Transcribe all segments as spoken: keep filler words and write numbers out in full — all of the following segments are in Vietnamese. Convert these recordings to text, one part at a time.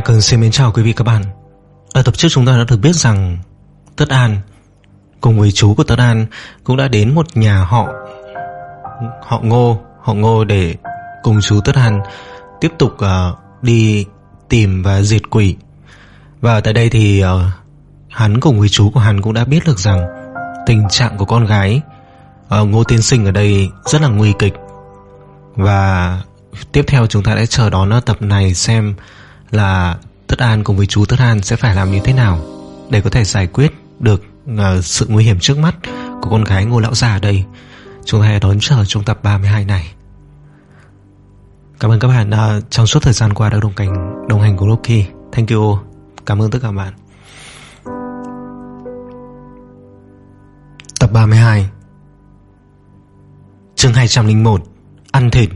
Cường xin mến chào quý vị các bạn. Ở tập trước chúng ta đã được biết rằng Tất An cùng với chú của Tất An cũng đã đến một nhà họ họ Ngô, họ Ngô để cùng chú Tất An tiếp tục uh, đi tìm và diệt quỷ. Và tại đây thì uh, hắn cùng với chú của hắn cũng đã biết được rằng tình trạng của con gái uh, Ngô Tiên Sinh ở đây rất là nguy kịch. Và tiếp theo chúng ta sẽ chờ đón ở tập này xem là Tất An cùng với chú Tất An sẽ phải làm như thế nào để có thể giải quyết được uh, sự nguy hiểm trước mắt của con gái Ngô lão già ở đây. Chúng ta hãy đón chờ trong tập ba mươi hai này. Cảm ơn các bạn đã trong suốt thời gian qua đã đồng hành đồng hành cùng Rocky. Thank you. Cảm ơn tất cả các bạn. Tập ba mươi hai, chương hai trăm lẻ một, ăn thịt.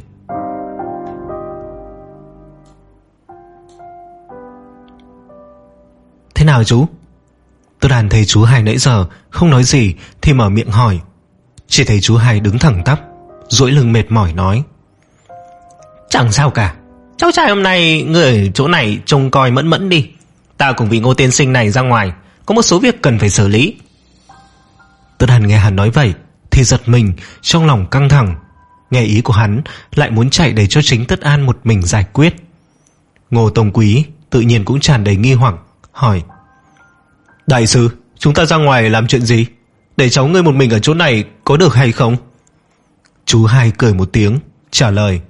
Thế nào chú? Tất An thấy chú Hai nãy giờ không nói gì thì mở miệng hỏi. Chỉ thấy chú Hai đứng thẳng tắp, duỗi lưng mệt mỏi nói: Chẳng sao cả, cháu trai hôm nay người ở chỗ này trông coi mẫn mẫn đi. Ta cùng vị Ngô Tiên Sinh này ra ngoài, có một số việc cần phải xử lý. Tất An nghe hắn nói vậy thì giật mình, trong lòng căng thẳng. Nghe ý của hắn lại muốn chạy để cho chính Tất An một mình giải quyết. Ngô Tông Quý tự nhiên cũng tràn đầy nghi hoặc, hỏi: Đại sư, chúng ta ra ngoài làm chuyện gì? Để cháu ngươi một mình ở chỗ này có được hay không? Chú Hai cười một tiếng trả lời: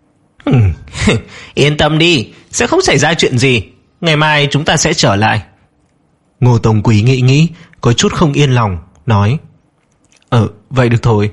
Yên tâm đi, sẽ không xảy ra chuyện gì. Ngày mai chúng ta sẽ trở lại. Ngô Tông Quý nghĩ nghĩ, có chút không yên lòng, nói: Ờ, vậy được thôi.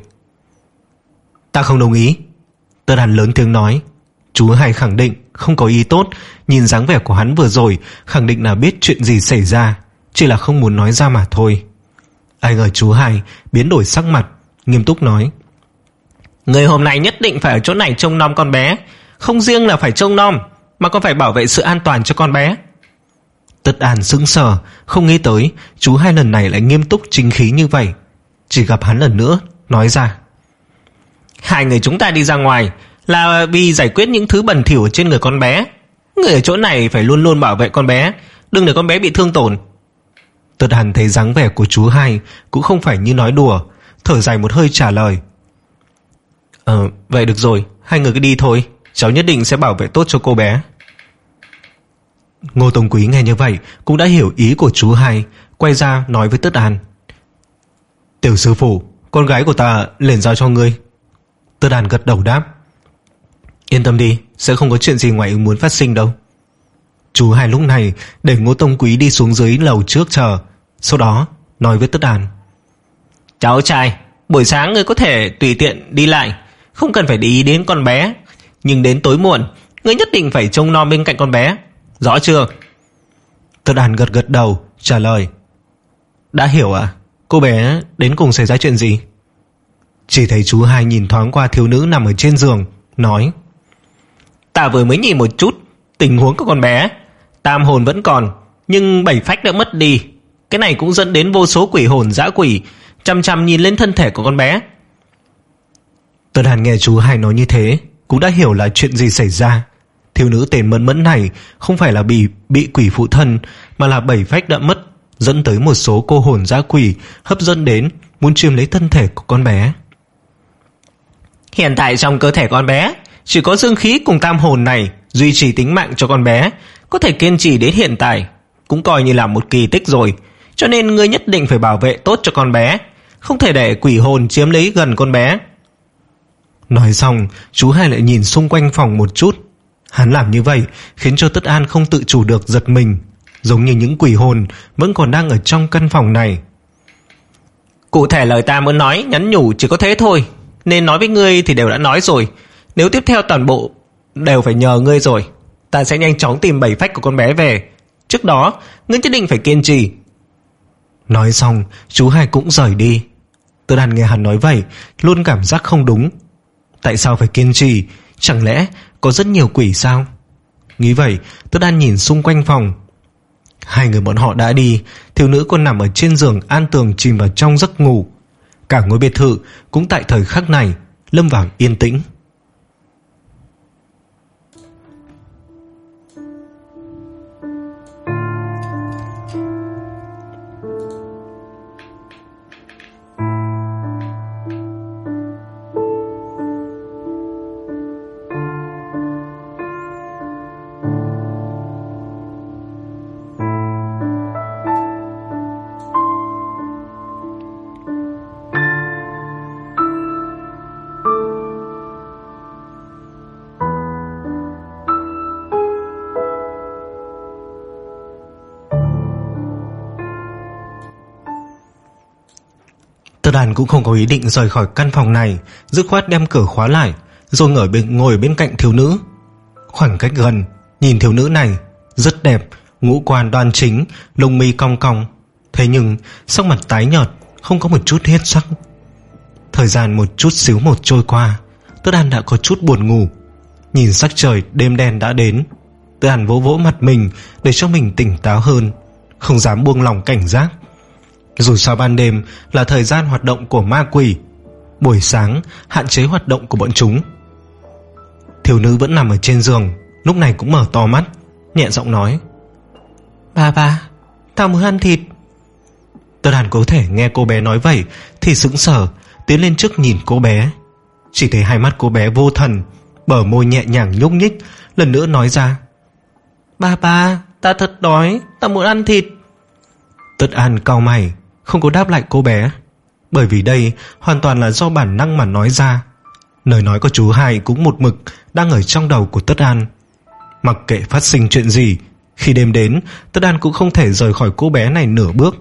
Ta không đồng ý. Tất An lớn tiếng nói. Chú Hai khẳng định không có ý tốt. Nhìn dáng vẻ của hắn vừa rồi khẳng định là biết chuyện gì xảy ra, chỉ là không muốn nói ra mà thôi. Ai ngờ chú Hai biến đổi sắc mặt, nghiêm túc nói: Người hôm nay nhất định phải ở chỗ này trông nom con bé. Không riêng là phải trông nom, mà còn phải bảo vệ sự an toàn cho con bé. Tất An sững sờ, không nghĩ tới chú Hai lần này lại nghiêm túc chính khí như vậy. Chỉ gặp hắn lần nữa nói ra: Hai người chúng ta đi ra ngoài là vì giải quyết những thứ bẩn thỉu trên người con bé. Người ở chỗ này phải luôn luôn bảo vệ con bé, đừng để con bé bị thương tổn. Tất An thấy dáng vẻ của chú Hai cũng không phải như nói đùa, thở dài một hơi trả lời: Ờ, vậy được rồi, hai người cứ đi thôi. Cháu nhất định sẽ bảo vệ tốt cho cô bé. Ngô Tông Quý nghe như vậy cũng đã hiểu ý của chú Hai, quay ra nói với Tất An: Tiểu sư phụ, con gái của ta liền giao cho ngươi. Tất An gật đầu đáp: Yên tâm đi, sẽ không có chuyện gì ngoài ý muốn phát sinh đâu. Chú Hai lúc này để Ngô Tông Quý đi xuống dưới lầu trước chờ, sau đó nói với Tất An: Cháu trai, buổi sáng ngươi có thể tùy tiện đi lại, không cần phải để ý đến con bé. Nhưng đến tối muộn, ngươi nhất định phải trông nom bên cạnh con bé, rõ chưa? Tất An gật gật đầu trả lời: Đã hiểu ạ. À? Cô bé đến cùng xảy ra chuyện gì? Chỉ thấy chú Hai nhìn thoáng qua thiếu nữ nằm ở trên giường, nói: Ta vừa mới nhìn một chút tình huống của con bé. Tam hồn vẫn còn, nhưng bảy phách đã mất đi. Cái này cũng dẫn đến vô số quỷ hồn dã quỷ chăm chăm nhìn lên thân thể của con bé. Tất An nghe chú Hai nói như thế cũng đã hiểu là chuyện gì xảy ra. Thiếu nữ tên Mẫn Mẫn này không phải là bị bị quỷ phụ thân, mà là bảy phách đã mất, dẫn tới một số cô hồn dã quỷ hấp dẫn đến, muốn chiếm lấy thân thể của con bé. Hiện tại trong cơ thể con bé chỉ có dương khí cùng tam hồn này duy trì tính mạng cho con bé, có thể kiên trì đến hiện tại, cũng coi như là một kỳ tích rồi. Cho nên ngươi nhất định phải bảo vệ tốt cho con bé, không thể để quỷ hồn chiếm lấy gần con bé. Nói xong, chú Hai lại nhìn xung quanh phòng một chút. Hắn làm như vậy khiến cho Tất An không tự chủ được giật mình, giống như những quỷ hồn vẫn còn đang ở trong căn phòng này. Cụ thể lời ta muốn nói nhắn nhủ chỉ có thế thôi, nên nói với ngươi thì đều đã nói rồi. Nếu tiếp theo toàn bộ đều phải nhờ ngươi rồi. Ta sẽ nhanh chóng tìm bảy phách của con bé về. Trước đó ngươi nhất định phải kiên trì. Nói xong, chú Hai cũng rời đi. Tất An nghe hắn nói vậy luôn cảm giác không đúng. Tại sao phải kiên trì? Chẳng lẽ có rất nhiều quỷ sao? Nghĩ vậy, Tất An nhìn xung quanh phòng. Hai người bọn họ đã đi, thiếu nữ còn nằm ở trên giường an tường chìm vào trong giấc ngủ. Cả ngôi biệt thự cũng tại thời khắc này lâm vào yên tĩnh. Tất An cũng không có ý định rời khỏi căn phòng này, dứt khoát đem cửa khóa lại, rồi ngồi bên, ngồi bên cạnh thiếu nữ. Khoảng cách gần, nhìn thiếu nữ này rất đẹp, ngũ quan đoan chính, lông mi cong cong, thế nhưng sắc mặt tái nhợt, không có một chút huyết sắc. Thời gian một chút xíu một trôi qua, Tất An đã có chút buồn ngủ. Nhìn sắc trời đêm đen đã đến, Tất An vỗ vỗ mặt mình để cho mình tỉnh táo hơn, không dám buông lỏng cảnh giác. Dù sao ban đêm là thời gian hoạt động của ma quỷ, buổi sáng hạn chế hoạt động của bọn chúng. Thiếu nữ vẫn nằm ở trên giường, lúc này cũng mở to mắt, nhẹ giọng nói: Ba ba, tao muốn ăn thịt. Tất An có thể nghe cô bé nói vậy thì sững sờ, tiến lên trước nhìn cô bé. Chỉ thấy hai mắt cô bé vô thần, bờ môi nhẹ nhàng nhúc nhích, lần nữa nói ra: Ba ba, ta thật đói, ta muốn ăn thịt. Tất An cau mày, không có đáp lại cô bé, bởi vì đây hoàn toàn là do bản năng mà nói ra. Lời nói của chú hai cũng một mực đang ở trong đầu của Tất An. Mặc kệ phát sinh chuyện gì, khi đêm đến, Tất An cũng không thể rời khỏi cô bé này nửa bước.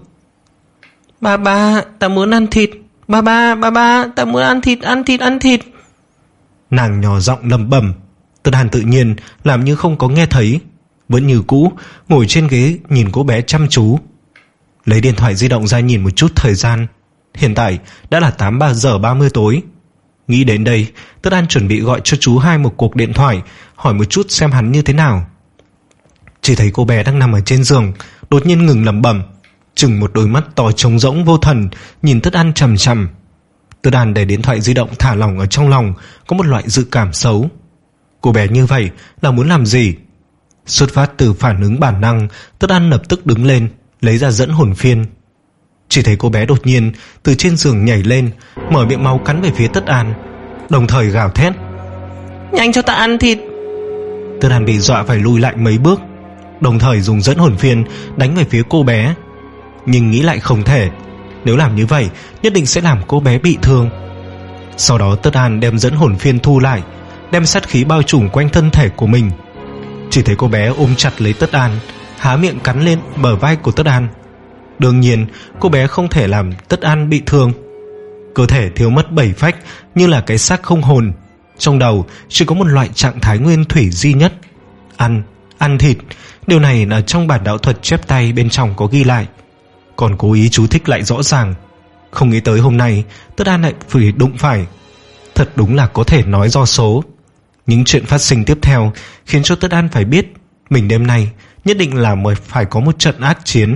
Ba ba, ta muốn ăn thịt. Ba ba, ba ba, ta muốn ăn thịt, ăn thịt, ăn thịt. Nàng nhỏ giọng lẩm bẩm. Tất An tự nhiên làm như không có nghe thấy, vẫn như cũ ngồi trên ghế nhìn cô bé chăm chú. Lấy điện thoại di động ra nhìn một chút thời gian. Hiện tại đã là tám giờ ba mươi tối. Nghĩ đến đây, Tất An chuẩn bị gọi cho chú hai một cuộc điện thoại, hỏi một chút xem hắn như thế nào. Chỉ thấy cô bé đang nằm ở trên giường, đột nhiên ngừng lẩm bẩm, chừng một đôi mắt to trống rỗng vô thần nhìn Tất An chằm chằm. Tất An để điện thoại di động thả lỏng ở trong lòng, có một loại dự cảm xấu. Cô bé như vậy là muốn làm gì? Xuất phát từ phản ứng bản năng, Tất An lập tức đứng lên, lấy ra dẫn hồn phiên. Chỉ thấy cô bé đột nhiên từ trên giường nhảy lên, mở miệng máu cắn về phía Tất An, đồng thời gào thét: Nhanh cho ta ăn thịt. Tất An bị dọa phải lùi lại mấy bước, đồng thời dùng dẫn hồn phiên đánh về phía cô bé. Nhưng nghĩ lại không thể, nếu làm như vậy nhất định sẽ làm cô bé bị thương. Sau đó Tất An đem dẫn hồn phiên thu lại, đem sát khí bao trùm quanh thân thể của mình. Chỉ thấy cô bé ôm chặt lấy Tất An, há miệng cắn lên bờ vai của Tất An. Đương nhiên cô bé không thể làm Tất An bị thương. Cơ thể thiếu mất bảy phách, như là cái xác không hồn. Trong đầu chỉ có một loại trạng thái nguyên thủy duy nhất: ăn, ăn thịt. Điều này là trong bản đạo thuật chép tay bên trong có ghi lại, còn cố ý chú thích lại rõ ràng. Không nghĩ tới hôm nay Tất An lại phải đụng phải. Thật đúng là có thể nói do số. Những chuyện phát sinh tiếp theo khiến cho Tất An phải biết mình đêm nay nhất định là mới phải có một trận ác chiến.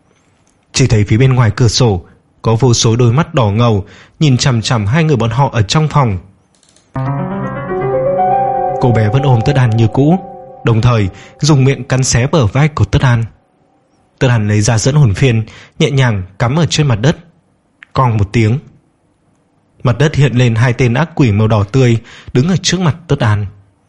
Chỉ thấy phía bên ngoài cửa sổ có vô số đôi mắt đỏ ngầu nhìn chằm chằm hai người bọn họ ở trong phòng. Cô bé vẫn ôm Tất An như cũ, đồng thời dùng miệng cắn xé bờ vai của Tất An. Tất An lấy ra dẫn hồn phiên, nhẹ nhàng cắm ở trên mặt đất. Cong một tiếng, mặt đất hiện lên hai tên ác quỷ màu đỏ tươi đứng ở trước mặt Tất An.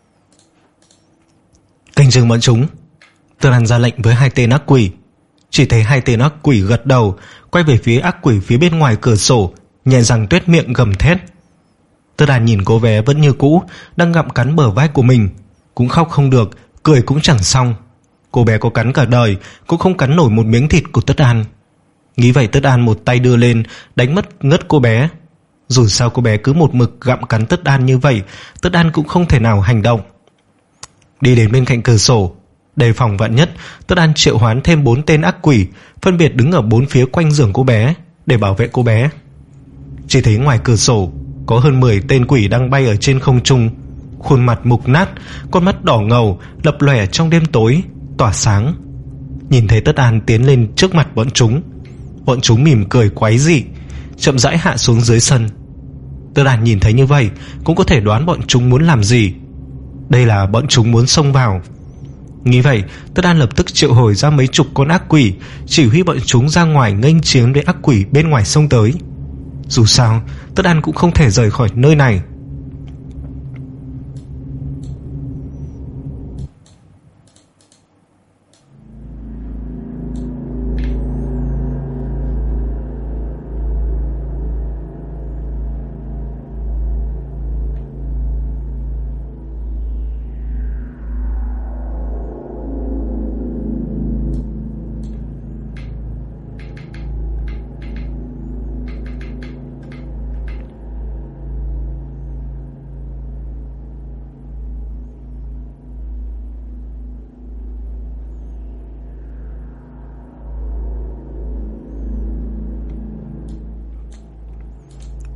Canh chừng bọn chúng. Tất An ra lệnh với hai tên ác quỷ. Chỉ thấy hai tên ác quỷ gật đầu, quay về phía ác quỷ phía bên ngoài cửa sổ, nhẹ răng tuét miệng gầm thét. Tất An nhìn cô bé vẫn như cũ đang gặm cắn bờ vai của mình, cũng khóc không được, cười cũng chẳng xong. Cô bé có cắn cả đời cũng không cắn nổi một miếng thịt của Tất An. Nghĩ vậy Tất An một tay đưa lên đánh mất ngất cô bé. Dù sao cô bé cứ một mực gặm cắn Tất An như vậy, Tất An cũng không thể nào hành động. Đi đến bên cạnh cửa sổ, đề phòng vạn nhất, Tất An triệu hoán thêm bốn tên ác quỷ, phân biệt đứng ở bốn phía quanh giường cô bé để bảo vệ cô bé. Chỉ thấy ngoài cửa sổ có hơn mười tên quỷ đang bay ở trên không trung, khuôn mặt mục nát, con mắt đỏ ngầu lập lòe trong đêm tối tỏa sáng. Nhìn thấy Tất An tiến lên trước mặt bọn chúng, bọn chúng mỉm cười quái dị, chậm rãi hạ xuống dưới sân. Tất An nhìn thấy như vậy cũng có thể đoán bọn chúng muốn làm gì. Đây là bọn chúng muốn xông vào. Nghĩ vậy Tất An lập tức triệu hồi ra mấy chục con ác quỷ, chỉ huy bọn chúng ra ngoài nghênh chiến với ác quỷ bên ngoài sông tới. Dù sao Tất An cũng không thể rời khỏi nơi này.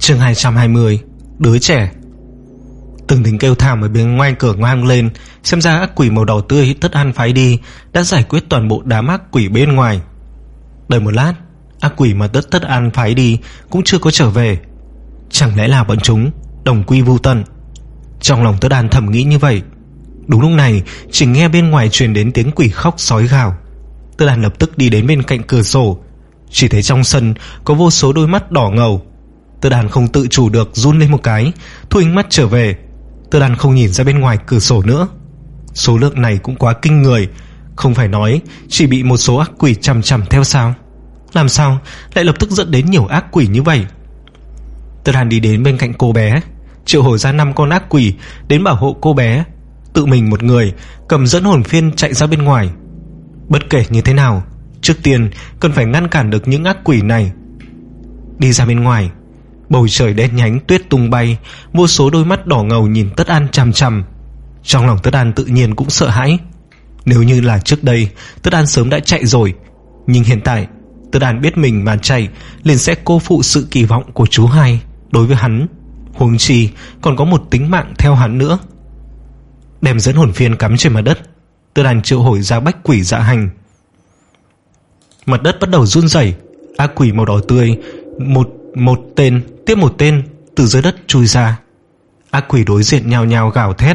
Chương hai trăm hai mươi. Đứa trẻ. Từng tiếng kêu thảm ở bên ngoài cửa vang lên. Xem ra ác quỷ màu đỏ tươi Tất An phái đi đã giải quyết toàn bộ đám ác quỷ bên ngoài. Đợi một lát, ác quỷ mà Tất Tất An phái đi cũng chưa có trở về. Chẳng lẽ là bọn chúng đồng quy vu tận? Trong lòng Tất An thầm nghĩ như vậy. Đúng lúc này, chỉ nghe bên ngoài truyền đến tiếng quỷ khóc sói gào. Tất An lập tức đi đến bên cạnh cửa sổ. Chỉ thấy trong sân có vô số đôi mắt đỏ ngầu. Tất An không tự chủ được run lên một cái, thu ánh mắt trở về. Tất An không nhìn ra bên ngoài cửa sổ nữa. Số lượng này cũng quá kinh người. Không phải nói chỉ bị một số ác quỷ chằm chằm theo sao? Làm sao lại lập tức dẫn đến nhiều ác quỷ như vậy? Tất An đi đến bên cạnh cô bé, triệu hồi ra năm con ác quỷ đến bảo hộ cô bé. Tự mình một người cầm dẫn hồn phiên chạy ra bên ngoài. Bất kể như thế nào, trước tiên cần phải ngăn cản được những ác quỷ này. Đi ra bên ngoài, bầu trời đen nhánh, tuyết tung bay, vô số đôi mắt đỏ ngầu nhìn Tất An chằm chằm. Trong lòng Tất An tự nhiên cũng sợ hãi. Nếu như là trước đây, Tất An sớm đã chạy rồi. Nhưng hiện tại, Tất An biết mình mà chạy liền sẽ cô phụ sự kỳ vọng của chú hai đối với hắn. Huống chi còn có một tính mạng theo hắn nữa. Đem dẫn hồn phiên cắm trên mặt đất, Tất An triệu hồi ra bách quỷ dạ hành. Mặt đất bắt đầu run rẩy. Ác quỷ màu đỏ tươi một một tên tiếp một tên từ dưới đất chui ra. Ác quỷ đối diện nhào nhào gào thét,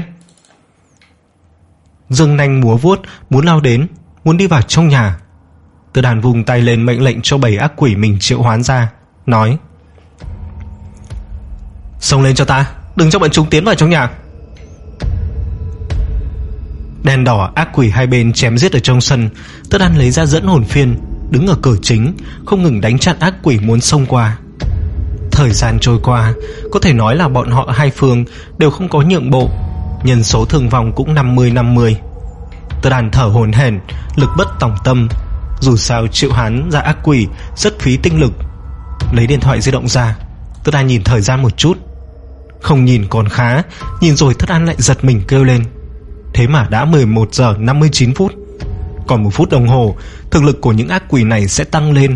giương nanh múa vuốt, muốn lao đến, muốn đi vào trong nhà. Tất An vùng tay lên mệnh lệnh cho bảy ác quỷ mình triệu hoán ra, nói: xông lên cho ta, đừng cho bọn chúng tiến vào trong nhà. Đèn đỏ ác quỷ hai bên chém giết ở trong sân. Tất An lấy ra dẫn hồn phiên, đứng ở cửa chính, không ngừng đánh chặn ác quỷ muốn xông qua. Thời gian trôi qua, có thể nói là bọn họ hai phương đều không có nhượng bộ. Nhân số thương vong cũng năm mươi năm mươi. Tất An thở hổn hển, lực bất tòng tâm. Dù sao triệu hoán ra ác quỷ rất phí tinh lực. Lấy điện thoại di động ra, Tất An nhìn thời gian một chút. Không nhìn còn khá, nhìn rồi Tất An lại giật mình kêu lên. Thế mà đã mười một giờ năm mươi chín phút. Còn một phút đồng hồ, thực lực của những ác quỷ này sẽ tăng lên.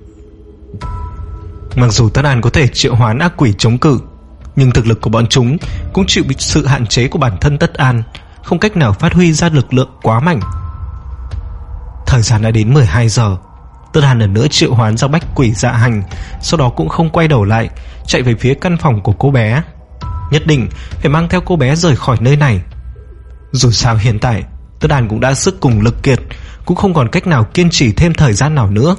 Mặc dù Tất An có thể triệu hoán ác quỷ chống cự, nhưng thực lực của bọn chúng cũng chịu bị sự hạn chế của bản thân Tất An, không cách nào phát huy ra lực lượng quá mạnh. Thời gian đã đến mười hai giờ. Tất An lần nữa triệu hoán ra bách quỷ dạ hành, sau đó cũng không quay đầu lại, chạy về phía căn phòng của cô bé. Nhất định phải mang theo cô bé rời khỏi nơi này. Dù sao hiện tại Tất An cũng đã sức cùng lực kiệt, cũng không còn cách nào kiên trì thêm thời gian nào nữa.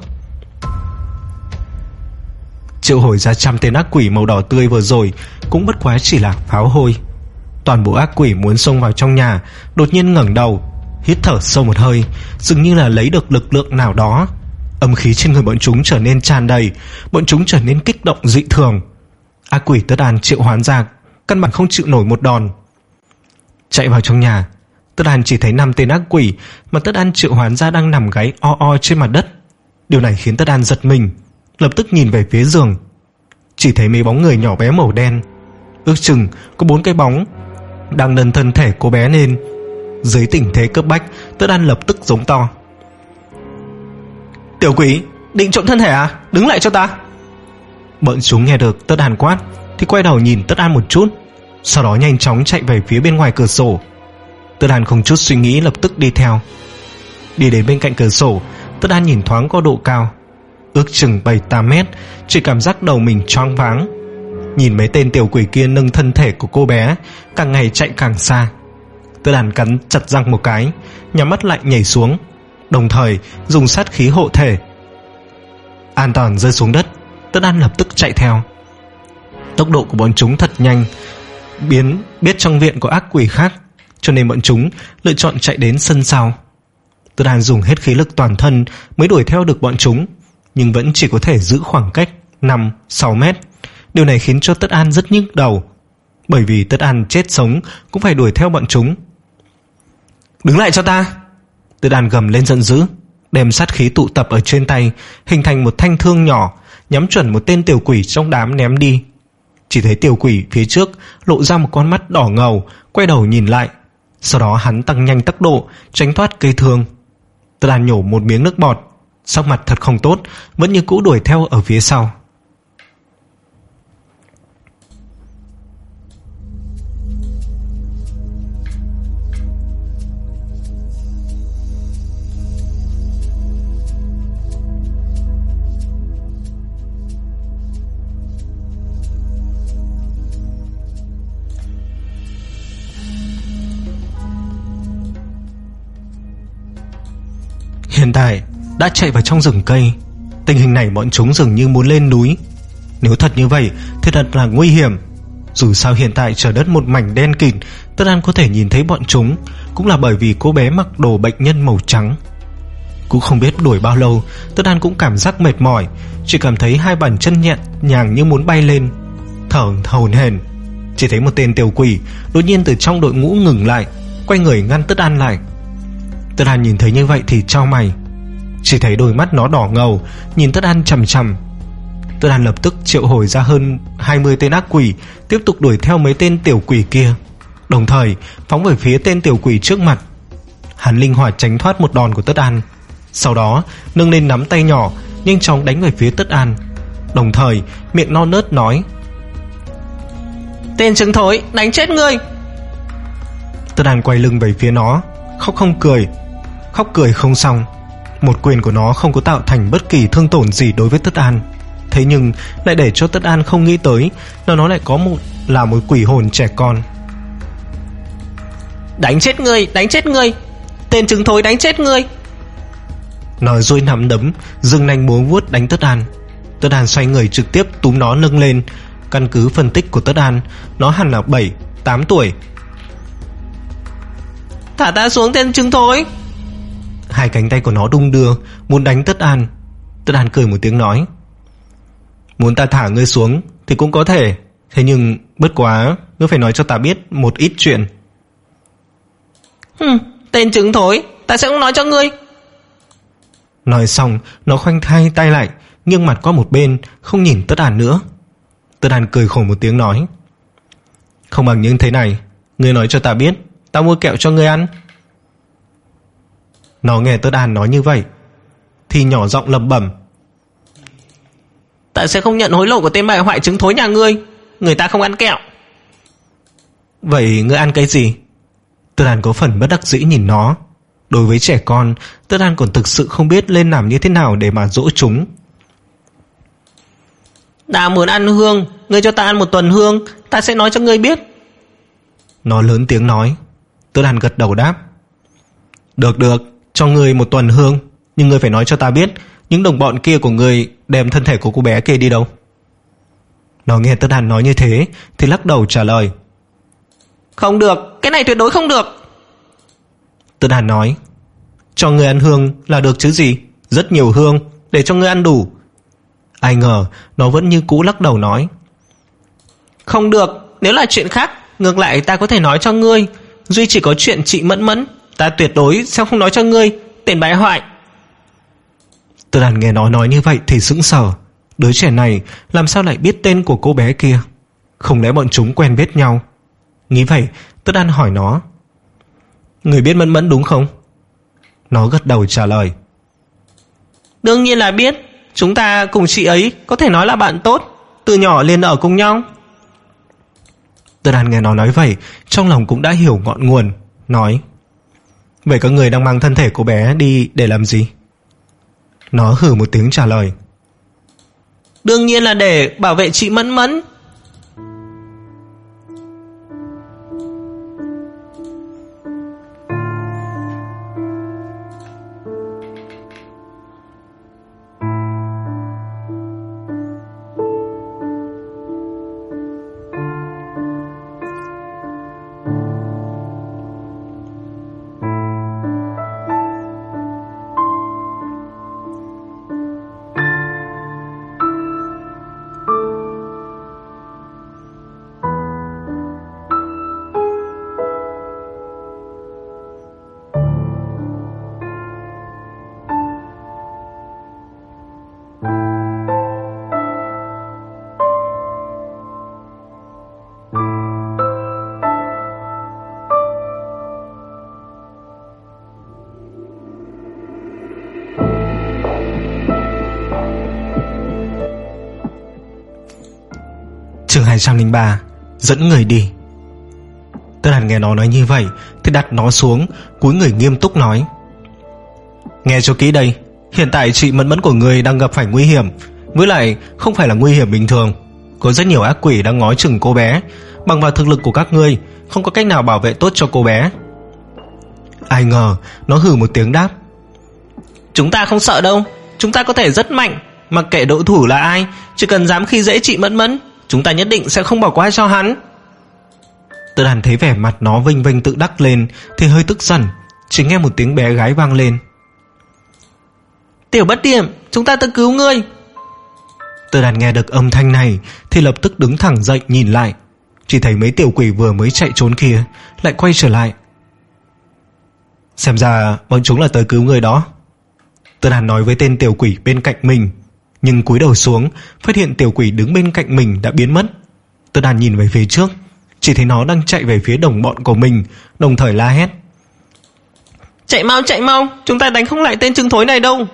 Triệu hồi ra trăm tên ác quỷ màu đỏ tươi vừa rồi cũng bất quá chỉ là pháo hôi. Toàn bộ ác quỷ muốn xông vào trong nhà đột nhiên ngẩng đầu, hít thở sâu một hơi, dường như là lấy được lực lượng nào đó. Âm khí trên người bọn chúng trở nên tràn đầy, bọn chúng trở nên kích động dị thường. Ác quỷ Tất An triệu hoán ra căn bản không chịu nổi một đòn. Chạy vào trong nhà, Tất An chỉ thấy năm tên ác quỷ mà Tất An triệu hoán ra đang nằm gáy o o trên mặt đất. Điều này khiến Tất An giật mình, lập tức nhìn về phía giường. Chỉ thấy mấy bóng người nhỏ bé màu đen, ước chừng có bốn cái bóng, đang nâng thân thể cô bé lên. Dưới tình thế cấp bách, Tất An lập tức giống to: tiểu quỷ, định trộm thân thể à? Đứng lại cho ta. Bọn chúng nghe được Tất An quát thì quay đầu nhìn Tất An một chút, sau đó nhanh chóng chạy về phía bên ngoài cửa sổ. Tất An không chút suy nghĩ lập tức đi theo. Đi đến bên cạnh cửa sổ, Tất An nhìn thoáng qua độ cao, ước chừng bảy tám mét, chỉ cảm giác đầu mình choáng váng. Nhìn mấy tên tiểu quỷ kia nâng thân thể của cô bé càng ngày chạy càng xa. Tất An cắn chặt răng một cái, nhắm mắt lại nhảy xuống, đồng thời dùng sát khí hộ thể. An toàn rơi xuống đất, Tất An lập tức chạy theo. Tốc độ của bọn chúng thật nhanh, biến biết trong viện có ác quỷ khác, cho nên bọn chúng lựa chọn chạy đến sân sau. Tất An dùng hết khí lực toàn thân mới đuổi theo được bọn chúng, nhưng vẫn chỉ có thể giữ khoảng cách năm sáu mét. Điều này khiến cho Tất An rất nhức đầu, bởi vì Tất An chết sống cũng phải đuổi theo bọn chúng. Đứng lại cho ta! Tất An gầm lên giận dữ, đem sát khí tụ tập ở trên tay, hình thành một thanh thương nhỏ, nhắm chuẩn một tên tiểu quỷ trong đám ném đi. Chỉ thấy tiểu quỷ phía trước lộ ra một con mắt đỏ ngầu, quay đầu nhìn lại. Sau đó hắn tăng nhanh tốc độ, tránh thoát cây thương. Tất An nhổ một miếng nước bọt, sắc mặt thật không tốt, vẫn như cũ đuổi theo ở phía sau. Hiện tại đã chạy vào trong rừng cây. Tình hình này bọn chúng dường như muốn lên núi. Nếu thật như vậy thì thật là nguy hiểm. Dù sao hiện tại trời đất một mảnh đen kịt, Tất An có thể nhìn thấy bọn chúng, cũng là bởi vì cô bé mặc đồ bệnh nhân màu trắng. Cũng không biết đuổi bao lâu, Tất An cũng cảm giác mệt mỏi, chỉ cảm thấy hai bàn chân nhẹ nhàng như muốn bay lên, thở hổn hển. Chỉ thấy một tên tiểu quỷ đột nhiên từ trong đội ngũ ngừng lại, quay người ngăn Tất An lại. Tất An nhìn thấy như vậy thì chau mày. Chỉ thấy đôi mắt nó đỏ ngầu nhìn Tất An chằm chằm. Tất An lập tức triệu hồi ra hơn hai mươi tên ác quỷ, tiếp tục đuổi theo mấy tên tiểu quỷ kia, đồng thời phóng về phía tên tiểu quỷ trước mặt. Hắn linh hoạt tránh thoát một đòn của Tất An, sau đó nâng lên nắm tay nhỏ nhanh chóng đánh về phía Tất An, đồng thời miệng non nớt nói: "Tên trứng thối, đánh chết ngươi!" Tất An quay lưng về phía nó, khóc không cười. Khóc cười không xong, một quyền của nó không có tạo thành bất kỳ thương tổn gì đối với Tất An, thế nhưng lại để cho Tất An không nghĩ tới là nó lại có một là một quỷ hồn trẻ con. "Đánh chết ngươi, đánh chết ngươi, tên trứng thối, đánh chết ngươi!" Nó duỗi nắm đấm, giương nanh múa vuốt đánh Tất An. Tất An xoay người trực tiếp túm nó nâng lên. Căn cứ phân tích của Tất An, nó hẳn là bảy, tám tuổi. "Thả ta xuống tên trứng thối!" Hai cánh tay của nó đung đưa muốn đánh Tất An. Tất An cười một tiếng nói: "Muốn ta thả ngươi xuống thì cũng có thể, thế nhưng bất quá ngươi phải nói cho ta biết một ít chuyện." "Hừm, tên trứng thối, ta sẽ không nói cho ngươi." Nói xong, nó khoanh hai tay lại, nghiêng mặt qua một bên, không nhìn Tất An nữa. Tất An cười khổ một tiếng nói: "Không bằng những thế này, ngươi nói cho ta biết, ta mua kẹo cho ngươi ăn." Nó nghe Tất An nói như vậy thì nhỏ giọng lẩm bẩm: "Ta sẽ không nhận hối lộ của tên bại hoại trứng thối nhà ngươi, người ta không ăn kẹo." "Vậy ngươi ăn cái gì?" Tất An có phần bất đắc dĩ nhìn nó. Đối với trẻ con, Tất An còn thực sự không biết lên làm như thế nào để mà dỗ chúng. "Ta muốn ăn hương, ngươi cho ta ăn một tuần hương, ta sẽ nói cho ngươi biết." Nó lớn tiếng nói. Tất An gật đầu đáp: "Được được, cho ngươi một tuần hương, nhưng ngươi phải nói cho ta biết những đồng bọn kia của ngươi đem thân thể của cô bé kia đi đâu." Nó nghe Tất An nói như thế thì lắc đầu trả lời: "Không được, cái này tuyệt đối không được." Tất An nói: "Cho ngươi ăn hương là được chứ gì, rất nhiều hương, để cho ngươi ăn đủ." Ai ngờ nó vẫn như cũ lắc đầu nói: "Không được, nếu là chuyện khác, ngược lại ta có thể nói cho ngươi, duy chỉ có chuyện chị Mẫn Mẫn, ta tuyệt đối sẽ không nói cho ngươi, tên bại hoại." Tất An nghe nó nói như vậy thì sững sờ. Đứa trẻ này làm sao lại biết tên của cô bé kia? Không lẽ bọn chúng quen biết nhau? Nghĩ vậy, Tất An hỏi nó: "Người biết Mẫn Mẫn đúng không?" Nó gật đầu trả lời: "Đương nhiên là biết, chúng ta cùng chị ấy có thể nói là bạn tốt, từ nhỏ liền ở cùng nhau." Tất An nghe nó nói vậy, trong lòng cũng đã hiểu ngọn nguồn, nói: "Vậy các người đang mang thân thể cô bé đi để làm gì?" Nó hừ một tiếng trả lời: "Đương nhiên là để bảo vệ chị Mẫn Mẫn." Chương hai trăm lẻ ba, dẫn người đi. Tất An nghe nó nói như vậy thì đặt nó xuống, cúi người nghiêm túc nói: "Nghe cho kỹ đây, hiện tại chị Mẫn Mẫn của người đang gặp phải nguy hiểm, với lại không phải là nguy hiểm bình thường. Có rất nhiều ác quỷ đang ngó chừng cô bé, bằng vào thực lực của các ngươi không có cách nào bảo vệ tốt cho cô bé." Ai ngờ nó hừ một tiếng đáp: Chúng ta không sợ đâu, chúng ta có thể rất mạnh, mặc kệ đối thủ là ai, chỉ cần dám khi dễ chị Mẫn Mẫn, chúng ta nhất định sẽ không bỏ qua cho hắn. Tớ Đàn thấy vẻ mặt nó vênh vênh tự đắc lên thì hơi tức giận, chỉ nghe một tiếng bé gái vang lên. Tiểu Bất Điểm, chúng ta tới cứu ngươi. Tớ Đàn nghe được âm thanh này thì lập tức đứng thẳng dậy nhìn lại, chỉ thấy mấy tiểu quỷ vừa mới chạy trốn kia lại quay trở lại. Xem ra bọn chúng là tới cứu người đó, Tớ Đàn nói với tên tiểu quỷ bên cạnh mình, nhưng cúi đầu xuống phát hiện tiểu quỷ đứng bên cạnh mình đã biến mất. Tớ Đàn nhìn về phía trước, chỉ thấy nó đang chạy về phía đồng bọn của mình, đồng thời la hét. Chạy mau, chạy mau, chúng ta đánh không lại tên trứng thối này đâu.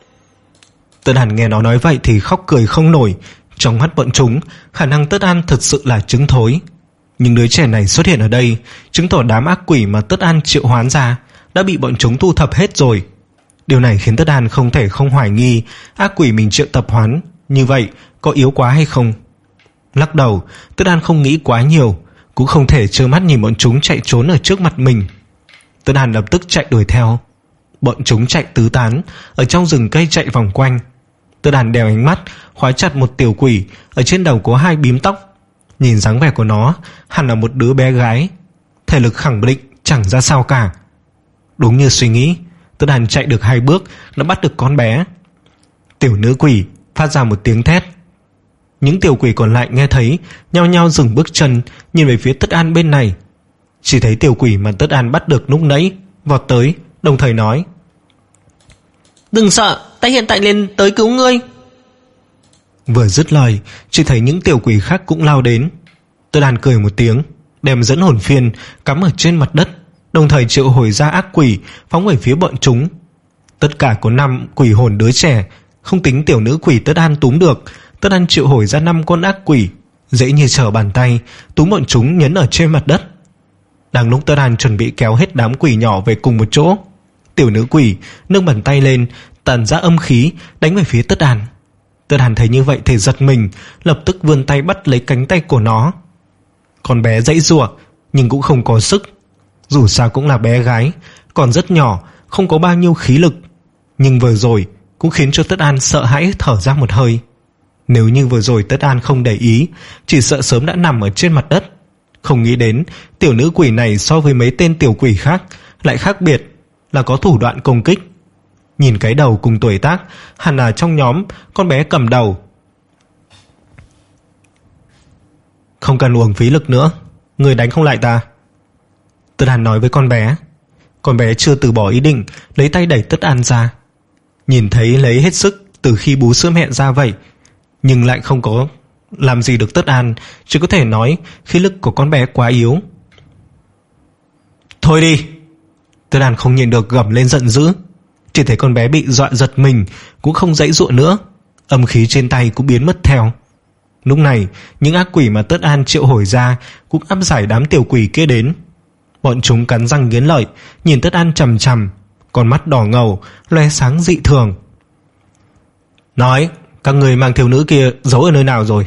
Tớ Đàn nghe nó nói vậy thì khóc cười không nổi. Trong mắt bọn chúng, khả năng Tất An thật sự là trứng thối. Nhưng đứa trẻ này xuất hiện ở đây chứng tỏ đám ác quỷ mà Tất An triệu hoán ra đã bị bọn chúng thu thập hết rồi. Điều này khiến Tất An không thể không hoài nghi ác quỷ mình triệu tập hoán như vậy có yếu quá hay không. Lắc đầu, Tất An không nghĩ quá nhiều, cũng không thể trơ mắt nhìn bọn chúng chạy trốn ở trước mặt mình. Tất An lập tức chạy đuổi theo. Bọn chúng chạy tứ tán, ở trong rừng cây chạy vòng quanh. Tất An đeo ánh mắt khóa chặt một tiểu quỷ ở trên đầu có hai bím tóc. Nhìn dáng vẻ của nó hẳn là một đứa bé gái, thể lực khẳng định chẳng ra sao cả. Đúng như suy nghĩ, Tất An chạy được hai bước đã bắt được con bé. Tiểu nữ quỷ phát ra một tiếng thét. Những tiểu quỷ còn lại nghe thấy nhao nhao dừng bước chân nhìn về phía Tất An bên này. Chỉ thấy tiểu quỷ mà Tất An bắt được lúc nãy vọt tới, đồng thời nói. Đừng sợ, ta hiện tại lên tới cứu ngươi. Vừa dứt lời, chỉ thấy những tiểu quỷ khác cũng lao đến. Tất An cười một tiếng, đem dẫn hồn phiên cắm ở trên mặt đất, đồng thời triệu hồi ra ác quỷ phóng về phía bọn chúng. Tất cả có năm quỷ hồn đứa trẻ, không tính tiểu nữ quỷ Tất An túm được. Tất An triệu hồi ra năm con ác quỷ, dễ như trở bàn tay túm bọn chúng nhấn ở trên mặt đất. Đang lúc Tất An chuẩn bị kéo hết đám quỷ nhỏ về cùng một chỗ, tiểu nữ quỷ nâng bàn tay lên tản ra âm khí đánh về phía Tất An. Tất An thấy như vậy thì giật mình, lập tức vươn tay bắt lấy cánh tay của nó. Con bé giãy giụa nhưng cũng không có sức. Dù sao cũng là bé gái, còn rất nhỏ, không có bao nhiêu khí lực, nhưng vừa rồi cũng khiến cho Tất An sợ hãi thở ra một hơi. Nếu như vừa rồi Tất An không để ý, chỉ sợ sớm đã nằm ở trên mặt đất. Không nghĩ đến tiểu nữ quỷ này so với mấy tên tiểu quỷ khác lại khác biệt, là có thủ đoạn công kích. Nhìn cái đầu cùng tuổi tác, hẳn là trong nhóm con bé cầm đầu. Không cần uổng phí lực nữa, người đánh không lại ta, Tất An nói với con bé. Con bé chưa từ bỏ ý định, lấy tay đẩy Tất An ra. Nhìn thấy lấy hết sức từ khi bú sữa mẹ ra vậy, nhưng lại không có làm gì được Tất An, chỉ có thể nói khí lực của con bé quá yếu. Thôi đi, Tất An không nhìn được gầm lên giận dữ. Chỉ thấy con bé bị dọa giật mình, cũng không giãy giụa nữa, âm khí trên tay cũng biến mất theo. Lúc này những ác quỷ mà Tất An triệu hồi ra cũng áp giải đám tiểu quỷ kia đến. Bọn chúng cắn răng nghiến lợi nhìn Tất An chằm chằm, con mắt đỏ ngầu loe sáng dị thường. Nói, các người mang thiếu nữ kia giấu ở nơi nào rồi?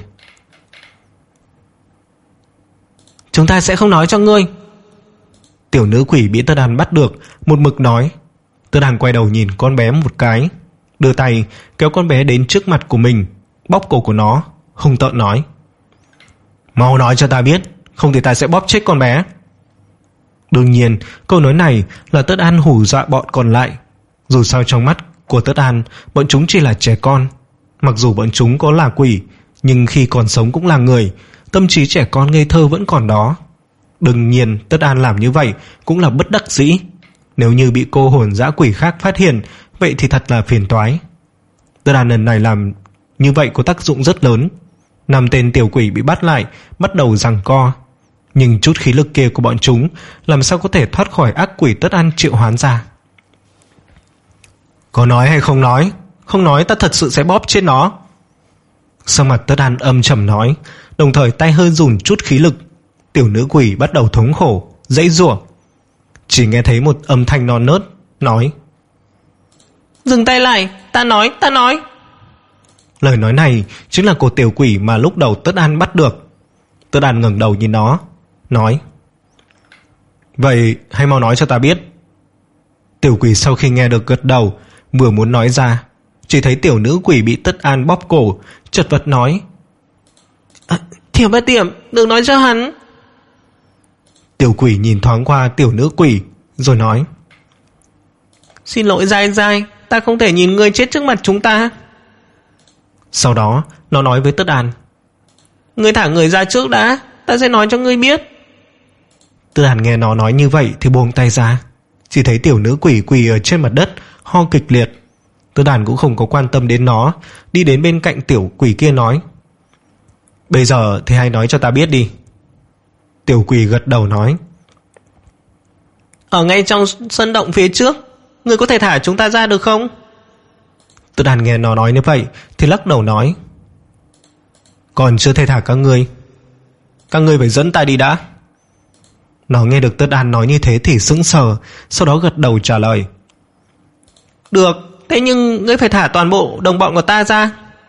Chúng ta sẽ không nói cho ngươi. Tiểu nữ quỷ bị Tất An bắt được một mực nói. Tất An quay đầu nhìn con bé một cái, đưa tay kéo con bé đến trước mặt của mình, bóp cổ của nó, hung tợn nói. Mau nói cho ta biết, không thì ta sẽ bóp chết con bé. Đương nhiên câu nói này là Tất An hù dọa bọn còn lại. Dù sao trong mắt của Tất An, bọn chúng chỉ là trẻ con. Mặc dù bọn chúng có là quỷ, nhưng khi còn sống cũng là người, tâm trí trẻ con ngây thơ vẫn còn đó. Đương nhiên Tất An làm như vậy cũng là bất đắc dĩ. Nếu như bị cô hồn dã quỷ khác phát hiện, vậy thì thật là phiền toái. Tất An lần này làm như vậy có tác dụng rất lớn. Năm tên tiểu quỷ bị bắt lại, bắt đầu giằng co. Nhưng chút khí lực kia của bọn chúng làm sao có thể thoát khỏi ác quỷ Tất An triệu hoán ra. Có nói hay không nói? Không nói ta thật sự sẽ bóp chết nó. Sau mặt Tất An âm trầm nói, đồng thời tay hơi dùn chút khí lực. Tiểu nữ quỷ bắt đầu thống khổ, giãy giụa. Chỉ nghe thấy một âm thanh non nớt nói. Dừng tay lại, ta nói, ta nói. Lời nói này chính là của tiểu quỷ mà lúc đầu Tất An bắt được. Tất An ngẩng đầu nhìn nó, nói. Vậy hay mau nói cho ta biết. Tiểu quỷ sau khi nghe được gật đầu, vừa muốn nói ra, chỉ thấy tiểu nữ quỷ bị Tất An bóp cổ, chật vật nói: à, Tiểu Bất Điểm, đừng nói cho hắn. Tiểu quỷ nhìn thoáng qua tiểu nữ quỷ rồi nói: Xin lỗi Giai Giai, ta không thể nhìn ngươi chết trước mặt chúng ta. Sau đó nó nói với Tất An: Ngươi thả người ra trước đã, ta sẽ nói cho ngươi biết. Tất An nghe nó nói như vậy thì buông tay ra, chỉ thấy tiểu nữ quỷ quỳ ở trên mặt đất ho kịch liệt. Tất An cũng không có quan tâm đến nó, đi đến bên cạnh tiểu quỷ kia nói: Bây giờ thì hãy nói cho ta biết đi. Tiểu quỷ gật đầu nói: Ở ngay trong sân động phía trước, ngươi có thể thả chúng ta ra được không? Tất An nghe nó nói như vậy thì lắc đầu nói: Còn chưa thể thả các ngươi, các ngươi phải dẫn ta đi đã. Nó nghe được Tất An nói như thế thì sững sờ, sau đó gật đầu trả lời: Được, thế nhưng ngươi phải thả toàn bộ đồng bọn của ta ra.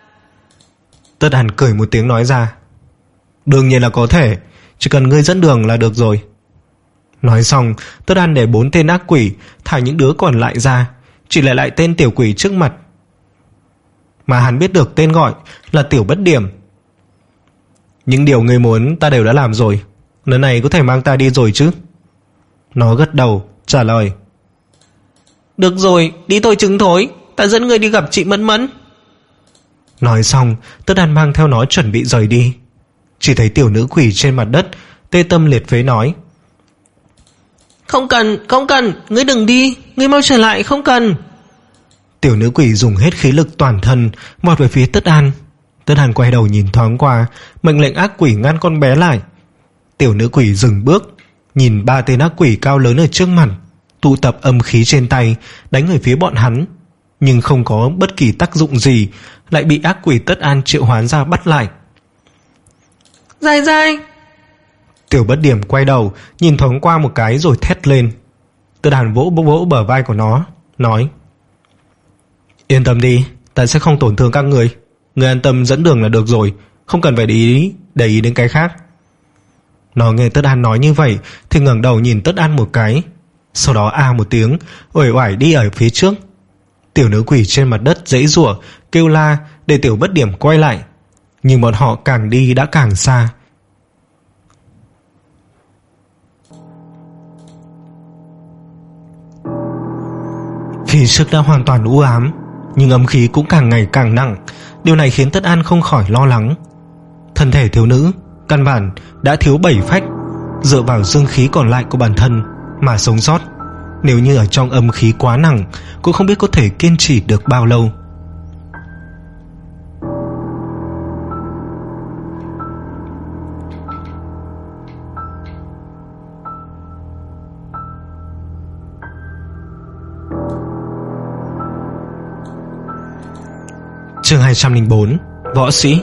Tất An cười một tiếng nói ra: Đương nhiên là có thể, chỉ cần ngươi dẫn đường là được rồi. Nói xong, Tất An để bốn tên ác quỷ thả những đứa còn lại ra, chỉ lại lại tên tiểu quỷ trước mặt mà hắn biết được tên gọi là Tiểu Bất Điểm. Những điều ngươi muốn ta đều đã làm rồi, lần này có thể mang ta đi rồi chứ? Nó gật đầu trả lời: Được rồi, đi thôi trứng thối, ta dẫn ngươi đi gặp chị Mẫn Mẫn. Nói xong, Tất An mang theo nó chuẩn bị rời đi. Chỉ thấy tiểu nữ quỷ trên mặt đất tê tâm liệt phế nói: Không cần, không cần, ngươi đừng đi, ngươi mau trở lại, không cần. Tiểu nữ quỷ dùng hết khí lực toàn thân vọt về phía Tất An. Tất An quay đầu nhìn thoáng qua, mệnh lệnh ác quỷ ngăn con bé lại. Tiểu nữ quỷ dừng bước, nhìn ba tên ác quỷ cao lớn ở trước mặt, tụ tập âm khí trên tay đánh về phía bọn hắn, nhưng không có bất kỳ tác dụng gì, lại bị ác quỷ Tất An triệu hoán ra bắt lại. Giai Giai! Tiểu Bất Điểm quay đầu nhìn thoáng qua một cái rồi thét lên. Tất An vỗ vỗ bờ vai của nó, nói: Yên tâm đi, ta sẽ không tổn thương các người. Người an tâm dẫn đường là được rồi, không cần phải để ý, để ý đến cái khác. Nó nghe Tất An nói như vậy thì ngẩng đầu nhìn Tất An một cái, sau đó a một tiếng, uể oải đi ở phía trước. Tiểu nữ quỷ trên mặt đất giãy giụa kêu la để Tiểu Bất Điểm quay lại, nhưng bọn họ càng đi đã càng xa. Phía trước đã hoàn toàn u ám, nhưng âm khí cũng càng ngày càng nặng. Điều này khiến Tất An không khỏi lo lắng. Thân thể thiếu nữ căn bản đã thiếu bảy phách, dựa vào dương khí còn lại của bản thân mà sống sót. Nếu như ở trong âm khí quá nặng, cũng không biết có thể kiên trì được bao lâu. Chương hai trăm lẻ bốn. Võ sĩ.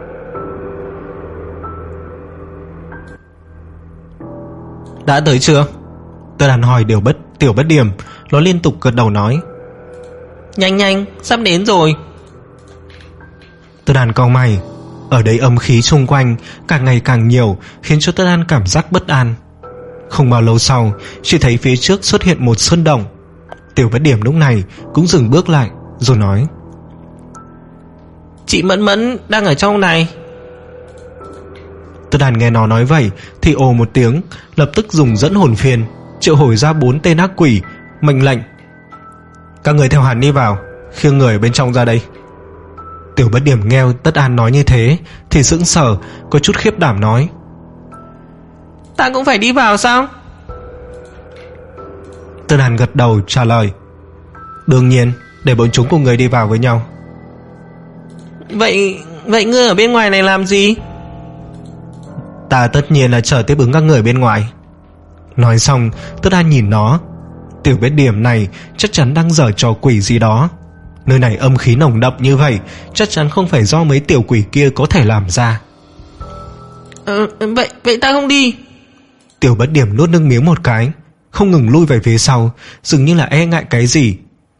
Đã tới chưa? Tất An hỏi điều bất Tiểu Bất Điểm. Nó liên tục gật đầu nói: Nhanh nhanh, sắp đến rồi. Tất An cau mày. Ở đây âm khí xung quanh càng ngày càng nhiều, khiến cho Tất An cảm giác bất an. Không bao lâu sau, chỉ thấy phía trước xuất hiện một sơn động. Tiểu Bất Điểm lúc này cũng dừng bước lại rồi nói: Chị Mẫn Mẫn đang ở trong này. Tất An nghe nó nói vậy thì ồ một tiếng, lập tức dùng dẫn hồn phiên triệu hồi ra bốn tên ác quỷ, mệnh lệnh: Các người theo hắn đi vào, khiêng người bên trong ra đây. Tiểu Bất Điểm nghe Tất An nói như thế thì sững sờ, có chút khiếp đảm nói: Ta cũng phải đi vào sao? Tất An gật đầu trả lời: Đương nhiên, để bọn chúng cùng người đi vào với nhau. Vậy Vậy ngươi ở bên ngoài này làm gì? Ta tất nhiên là chờ tiếp ứng các người bên ngoài. Nói xong, Tất An nhìn nó. Tiểu Bất Điểm này chắc chắn đang giở trò quỷ gì đó. Nơi này âm khí nồng đậm như vậy, chắc chắn không phải do mấy tiểu quỷ kia có thể làm ra. Ờ, vậy, vậy ta không đi. Tiểu Bất Điểm nuốt nước miếng một cái, không ngừng lui về phía sau, dường như là e ngại cái gì.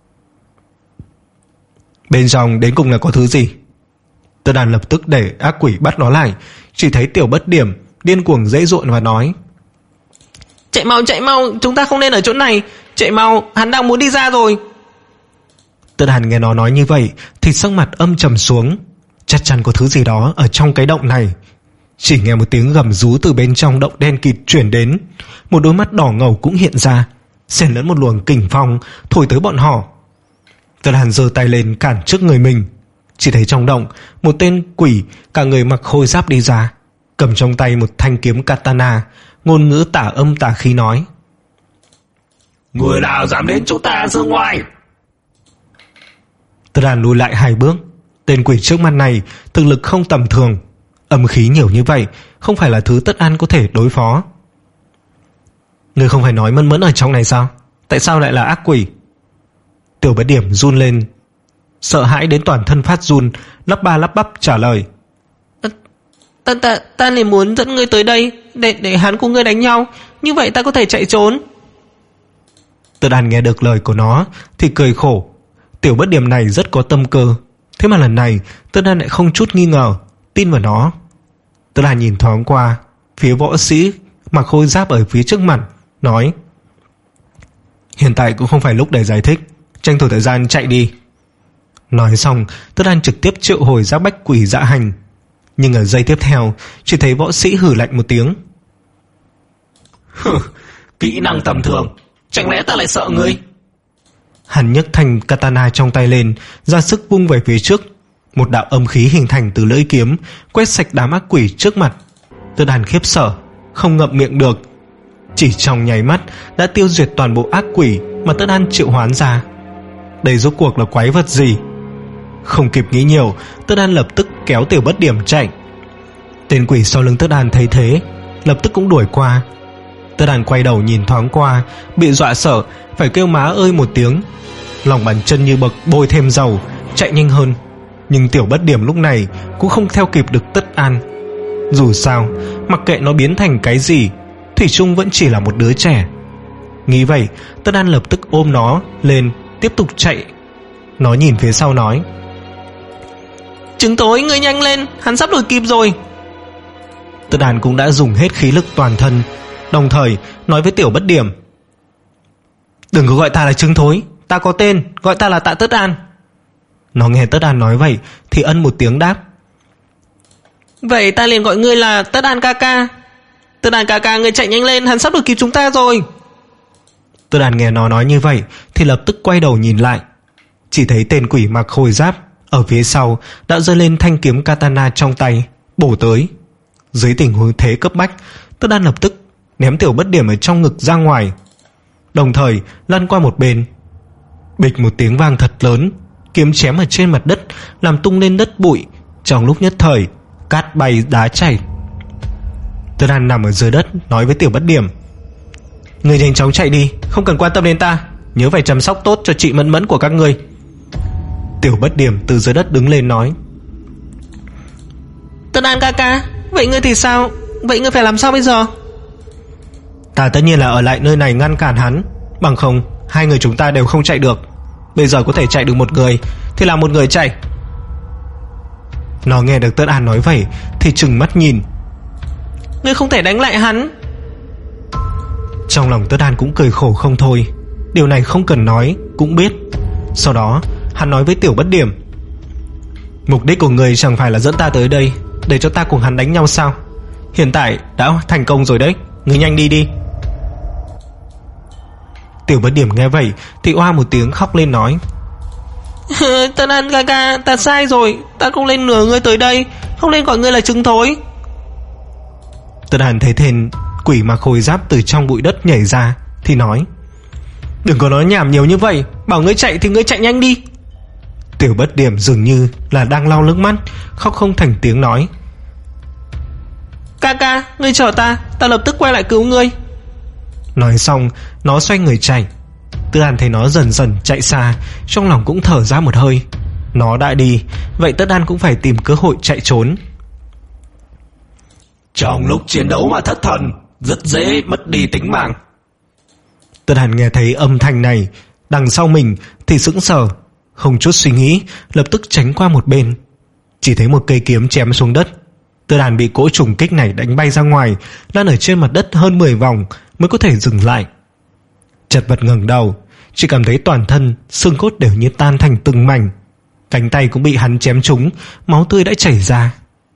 Bên trong đến cùng là có thứ gì? Tất An lập tức để ác quỷ bắt nó lại. Chỉ thấy Tiểu Bất Điểm điên cuồng giãy giụa và nói: Chạy mau, chạy mau, chúng ta không nên ở chỗ này. Chạy mau, hắn đang muốn đi ra rồi. Tất Hàn nghe nó nói như vậy thì sắc mặt âm trầm xuống. Chắc chắn có thứ gì đó ở trong cái động này. Chỉ nghe một tiếng gầm rú từ bên trong động đen kịt truyền đến. Một đôi mắt đỏ ngầu cũng hiện ra, xen lẫn một luồng kình phong thổi tới bọn họ. Tất Hàn giơ tay lên cản trước người mình. Chỉ thấy trong động một tên quỷ cả người mặc khôi giáp đi ra, cầm trong tay một thanh kiếm katana, ngôn ngữ tả âm tả khí nói: người nào dám đến chỗ ta ra ngoài? Tất Hàn lùi lại hai bước. Tên quỷ trước mặt này thực lực không tầm thường, âm khí nhiều như vậy không phải là thứ Tất Hàn có thể đối phó. Ngươi không phải nói Mẫn Mẫn ở trong này sao? Tại sao lại là ác quỷ? Tiểu Bất Điểm run lên, sợ hãi đến toàn thân phát run, lắp ba lắp bắp trả lời: Ta ta ta liền muốn dẫn ngươi tới đây để để hắn cùng ngươi đánh nhau, như vậy ta có thể chạy trốn. Tất Hàn nghe được lời của nó thì cười khổ. Tiểu Bất Điểm này rất có tâm cơ, thế mà lần này Tất Hàn lại không chút nghi ngờ tin vào nó. Tất Hàn nhìn thoáng qua phía võ sĩ mặc khôi giáp ở phía trước mặt, nói: hiện tại cũng không phải lúc để giải thích, tranh thủ thời gian chạy đi. Nói xong, Tất Hàn trực tiếp triệu hồi giác bách quỷ dạ hành. Nhưng ở giây tiếp theo, chỉ thấy võ sĩ hử lạnh một tiếng: kỹ năng tầm thường, chẳng lẽ ta lại sợ ngươi? Hắn nhấc thanh katana trong tay lên, ra sức vung về phía trước. Một đạo âm khí hình thành từ lưỡi kiếm, quét sạch đám ác quỷ trước mặt. Tất Hàn khiếp sợ, không ngậm miệng được. Chỉ trong nháy mắt đã tiêu diệt toàn bộ ác quỷ mà Tất Hàn triệu hoán ra. Đây rốt cuộc là quái vật gì? Không kịp nghĩ nhiều, Tất Hàn lập tức kéo Tiểu Bất Điểm chạy. Tên quỷ sau lưng Tất Hàn thấy thế, lập tức cũng đuổi qua. Tất Hàn quay đầu nhìn thoáng qua, bị dọa sợ, phải kêu má ơi một tiếng. Lòng bàn chân như bậc bôi thêm dầu, chạy nhanh hơn. Nhưng Tiểu Bất Điểm lúc này cũng không theo kịp được Tất Hàn. Dù sao, mặc kệ nó biến thành cái gì, thủy chung vẫn chỉ là một đứa trẻ. Nghĩ vậy, Tất Hàn lập tức ôm nó lên, tiếp tục chạy. Nó nhìn phía sau nói: Trứng tối, ngươi nhanh lên, hắn sắp đuổi kịp rồi. Tất Hàn cũng đã dùng hết khí lực toàn thân, đồng thời nói với Tiểu Bất Điểm: đừng có gọi ta là trứng thối, ta có tên, gọi ta là Tạ Tất Hàn. Nó nghe Tất Hàn nói vậy thì ân một tiếng đáp: vậy ta liền gọi ngươi là Tất Hàn ca ca. Tất Hàn ca ca, ngươi chạy nhanh lên, hắn sắp đuổi kịp chúng ta rồi. Tất Hàn nghe nó nói như vậy thì lập tức quay đầu nhìn lại. Chỉ thấy tên quỷ mặc khôi giáp ở phía sau đã giơ lên thanh kiếm katana trong tay, bổ tới. Dưới tình huống thế cấp bách, Tất Hàn lập tức ném Tiểu Bất Điểm ở trong ngực ra ngoài, đồng thời lăn qua một bên. Bịch một tiếng vang thật lớn, kiếm chém ở trên mặt đất làm tung lên đất bụi. Trong lúc nhất thời, cát bay đá chảy. Tất Hàn nằm ở dưới đất nói với Tiểu Bất Điểm: người nhanh chóng chạy đi, không cần quan tâm đến ta, nhớ phải chăm sóc tốt cho chị Mẫn Mẫn của các ngươi. Tiểu Bất Điểm từ dưới đất đứng lên nói: Tất Hàn ca ca, vậy ngươi thì sao? Vậy ngươi phải làm sao bây giờ? Ta tất nhiên là ở lại nơi này ngăn cản hắn, bằng không hai người chúng ta đều không chạy được. Bây giờ có thể chạy được một người thì là một người chạy. Nó nghe được Tất Hàn nói vậy thì trừng mắt nhìn: ngươi không thể đánh lại hắn. Trong lòng Tất Hàn cũng cười khổ không thôi. Điều này không cần nói cũng biết. Sau đó hắn nói với Tiểu Bất Điểm: mục đích của người chẳng phải là dẫn ta tới đây để cho ta cùng hắn đánh nhau sao? Hiện tại đã thành công rồi đấy, người nhanh đi đi. Tiểu Bất Điểm nghe vậy thì oa một tiếng khóc lên nói: Tất Hàn ca ca, ta sai rồi, ta không nên lừa ngươi tới đây, không nên gọi ngươi là trứng thối. Tất Hàn thấy tên quỷ mặc khôi giáp từ trong bụi đất nhảy ra thì nói: đừng có nói nhảm nhiều như vậy, bảo ngươi chạy thì ngươi chạy nhanh đi. Tiểu Bất Điểm dường như là đang lau nước mắt, khóc không thành tiếng nói: ca ca, ngươi chờ ta, ta lập tức quay lại cứu ngươi. Nói xong nó xoay người chạy. Tất Hàn thấy nó dần dần chạy xa, trong lòng cũng thở ra một hơi. Nó đã đi, vậy Tất Hàn cũng phải tìm cơ hội chạy trốn. Trong lúc chiến đấu mà thất thần, rất dễ mất đi tính mạng. Tất Hàn nghe thấy âm thanh này đằng sau mình thì sững sờ, không chút suy nghĩ lập tức tránh qua một bên. Chỉ thấy một cây kiếm chém xuống đất. Tất Hàn bị cỗ trùng kích này đánh bay ra ngoài, lăn ở trên mặt đất hơn mười vòng mới có thể dừng lại. Chật vật ngẩng đầu, chỉ cảm thấy toàn thân xương cốt đều như tan thành từng mảnh, cánh tay cũng bị hắn chém trúng, máu tươi đã chảy ra.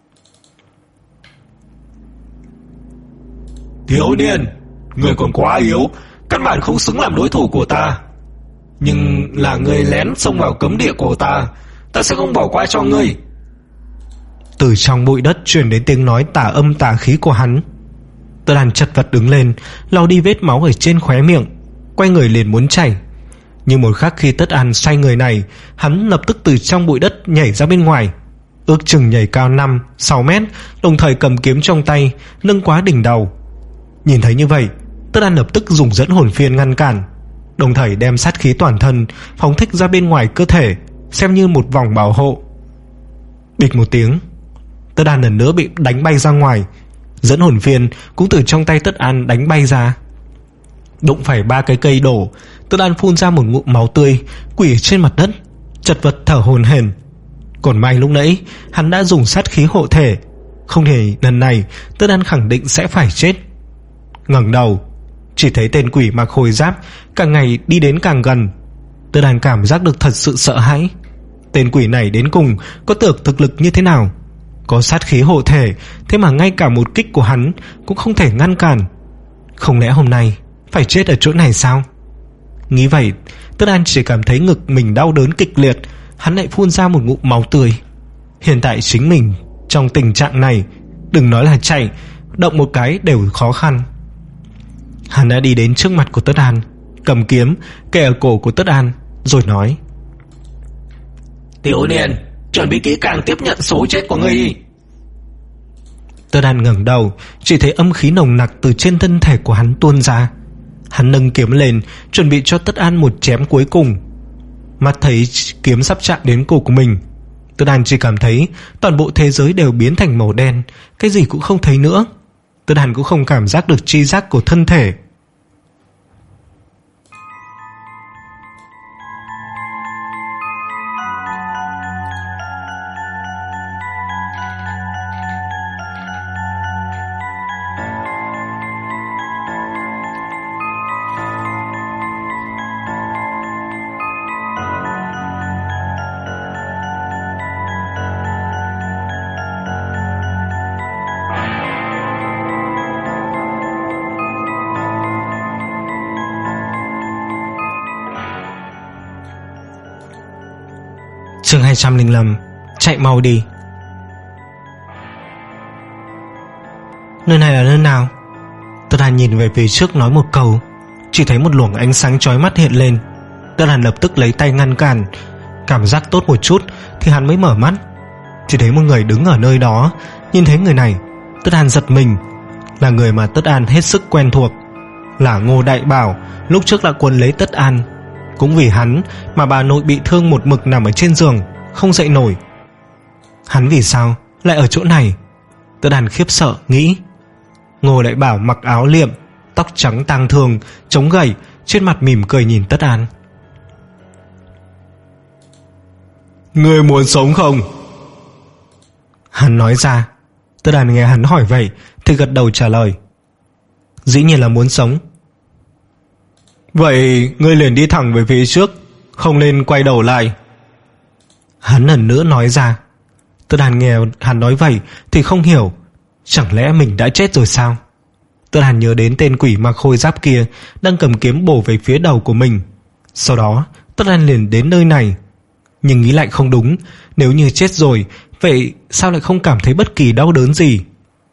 Thiếu niên, người còn quá yếu, căn bản không xứng làm đối thủ của ta. Nhưng là người lén xông vào cấm địa của ta, ta sẽ không bỏ qua cho ngươi. Từ trong bụi đất truyền đến tiếng nói tà âm tà khí của hắn. Tất Đan chật vật đứng lên, lau đi vết máu ở trên khóe miệng, quay người liền muốn chạy. Nhưng một khắc khi Tất Đan xoay người này, hắn lập tức từ trong bụi đất nhảy ra bên ngoài, ước chừng nhảy cao năm sáu mét, đồng thời cầm kiếm trong tay nâng quá đỉnh đầu. Nhìn thấy như vậy, Tất Đan lập tức dùng dẫn hồn phiên ngăn cản, đồng thời đem sát khí toàn thân phóng thích ra bên ngoài cơ thể, xem như một vòng bảo hộ. Bịch một tiếng, Tất Đan lần nữa bị đánh bay ra ngoài, dẫn hồn phiên cũng từ trong tay Tất Đan đánh bay ra. Đụng phải ba cái cây đổ, Tất Đan phun ra một ngụm máu tươi, quỳ trên mặt đất, chật vật thở hổn hển. Còn may lúc nãy hắn đã dùng sát khí hộ thể, không thể lần này Tất Đan khẳng định sẽ phải chết. Ngẩng đầu, chỉ thấy tên quỷ mặc khôi giáp càng ngày đi đến càng gần. Tất Đan cảm giác được thật sự sợ hãi. Tên quỷ này đến cùng có tưởng thực lực như thế nào, có sát khí hộ thể, thế mà ngay cả một kích của hắn cũng không thể ngăn cản. Không lẽ hôm nay phải chết ở chỗ này sao? Nghĩ vậy, Tất Đan chỉ cảm thấy ngực mình đau đớn kịch liệt. Hắn lại phun ra một ngụm máu tươi. Hiện tại chính mình trong tình trạng này, đừng nói là chạy, động một cái đều khó khăn. Hắn đã đi đến trước mặt của Tất Đan, cầm kiếm kề ở cổ của Tất Đan, rồi nói: Tiểu niên, chuẩn bị kỹ càng tiếp nhận số chết của ngươi. Tất Đan ngẩng đầu, chỉ thấy âm khí nồng nặc từ trên thân thể của hắn tuôn ra. Hắn nâng kiếm lên, chuẩn bị cho Tất Đan một chém cuối cùng. Mắt thấy kiếm sắp chạm đến cổ của mình, Tất Đan chỉ cảm thấy toàn bộ thế giới đều biến thành màu đen, cái gì cũng không thấy nữa. Tất Đan cũng không cảm giác được chi giác của thân thể. Chương hai trăm lẻ năm. Chạy mau đi. Nơi này là nơi nào? Tất Đan nhìn về phía trước nói một câu, chỉ thấy một luồng ánh sáng chói mắt hiện lên. Tất Đan lập tức lấy tay ngăn cản. Cảm giác tốt một chút thì hắn mới mở mắt, chỉ thấy một người đứng ở nơi đó. Nhìn thấy người này, Tất Đan giật mình. Là người mà Tất Đan hết sức quen thuộc, là Ngô Đại Bảo, lúc trước đã quấn lấy Tất Đan. Cũng vì hắn mà bà nội bị thương một mực nằm ở trên giường, không dậy nổi. Hắn vì sao lại ở chỗ này? Tất Đan khiếp sợ nghĩ. Ngô Đại Bảo mặc áo liệm, tóc trắng tang thương, chống gầy, trên mặt mỉm cười nhìn Tất Đan. Ngươi muốn sống không? Hắn nói ra. Tất Đan nghe hắn hỏi vậy thì gật đầu trả lời: Dĩ nhiên là muốn sống. Vậy ngươi liền đi thẳng về phía trước, không nên quay đầu lại. Hắn lần nữa nói ra. Tất Đan nghe hắn nói vậy thì không hiểu, chẳng lẽ mình đã chết rồi sao? Tất Đan nhớ đến tên quỷ mặc khôi giáp kia đang cầm kiếm bổ về phía đầu của mình. Sau đó Tất Đan liền đến nơi này. Nhưng nghĩ lại không đúng, nếu như chết rồi, vậy sao lại không cảm thấy bất kỳ đau đớn gì?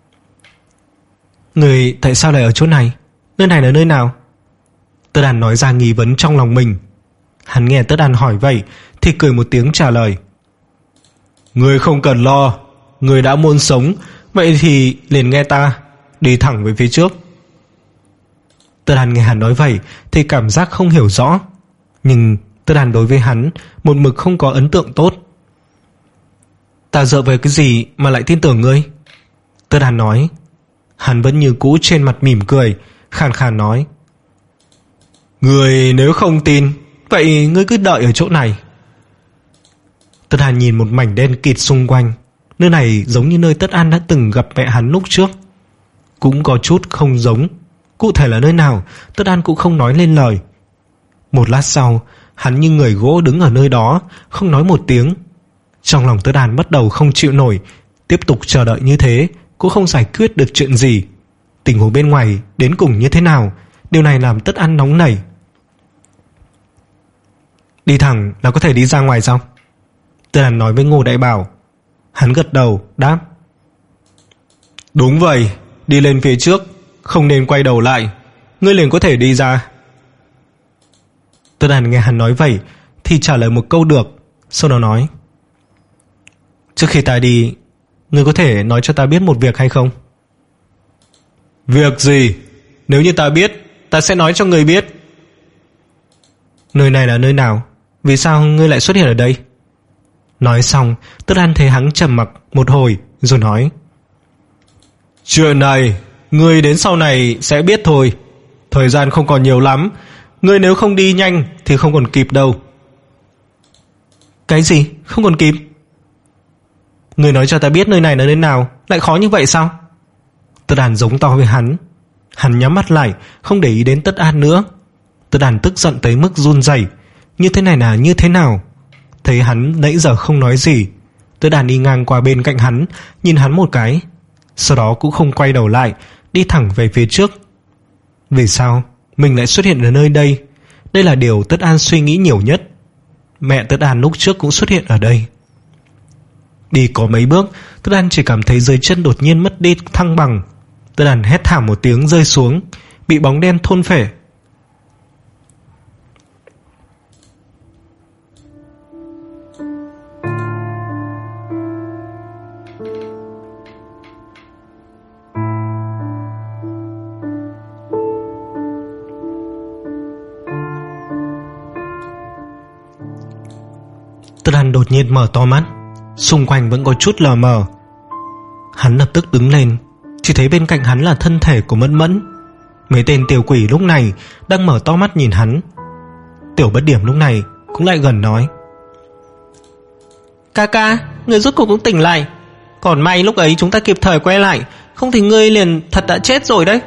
Người tại sao lại ở chỗ này? Nơi này là nơi nào? Tất Đan nói ra nghi vấn trong lòng mình. Hắn nghe Tất Đan hỏi vậy thì cười một tiếng trả lời: Ngươi không cần lo, ngươi đã muốn sống, vậy thì liền nghe ta, đi thẳng về phía trước. Tất Đan nghe hắn nói vậy thì cảm giác không hiểu rõ, nhưng Tất Đan đối với hắn một mực không có ấn tượng tốt. Ta dựa về cái gì mà lại tin tưởng ngươi? Tất Đan nói. Hắn vẫn như cũ trên mặt mỉm cười, khàn khàn nói: Ngươi nếu không tin, vậy ngươi cứ đợi ở chỗ này. Tất Đan nhìn một mảnh đen kịt xung quanh. Nơi này giống như nơi Tất Đan đã từng gặp mẹ hắn lúc trước, cũng có chút không giống. Cụ thể là nơi nào Tất Đan cũng không nói lên lời. Một lát sau, hắn như người gỗ đứng ở nơi đó, không nói một tiếng. Trong lòng Tất An bắt đầu không chịu nổi. Tiếp tục chờ đợi như thế cũng không giải quyết được chuyện gì. Tình huống bên ngoài đến cùng như thế nào, điều này làm Tất An nóng nảy. Đi thẳng là có thể đi ra ngoài sao? Tất An nói với Ngô Đại Bảo. Hắn gật đầu đáp. Đúng vậy, đi lên phía trước, không nên quay đầu lại, ngươi liền có thể đi ra. Tất An nghe hắn nói vậy thì trả lời một câu được, sau đó nói. Trước khi ta đi, ngươi có thể nói cho ta biết một việc hay không? Việc gì? Nếu như ta biết, ta sẽ nói cho ngươi biết. Nơi này là nơi nào? Vì sao ngươi lại xuất hiện ở đây? Nói xong, Tất An thấy hắn trầm mặc một hồi rồi nói. Chuyện này, ngươi đến sau này sẽ biết thôi. Thời gian không còn nhiều lắm, ngươi nếu không đi nhanh thì không còn kịp đâu. Cái gì? Không còn kịp? Ngươi nói cho ta biết nơi này là nơi nào, lại khó như vậy sao? Tất An giống to với hắn. Hắn nhắm mắt lại, không để ý đến Tất An nữa. Tất An tức giận tới mức run rẩy. Như thế này là như thế nào? Thấy hắn nãy giờ không nói gì, Tất An đi ngang qua bên cạnh hắn, nhìn hắn một cái, sau đó cũng không quay đầu lại, đi thẳng về phía trước. Vì sao mình lại xuất hiện ở nơi đây? Đây là điều Tất An suy nghĩ nhiều nhất. Mẹ Tất An lúc trước cũng xuất hiện ở đây. Đi có mấy bước, Tất An chỉ cảm thấy dưới chân đột nhiên mất đi thăng bằng. Tất An hét thảm một tiếng rơi xuống, bị bóng đen thôn phệ. Tất An đột nhiên mở to mắt, xung quanh vẫn có chút lờ mờ. Hắn lập tức đứng lên, chỉ thấy bên cạnh hắn là thân thể của Mẫn Mẫn. Mấy tên tiểu quỷ lúc này đang mở to mắt nhìn hắn. Tiểu Bất Điểm lúc này cũng lại gần nói. Ca ca, người rốt cuộc cũng tỉnh lại. Còn may lúc ấy chúng ta kịp thời quay lại, không thì ngươi liền thật đã chết rồi đấy.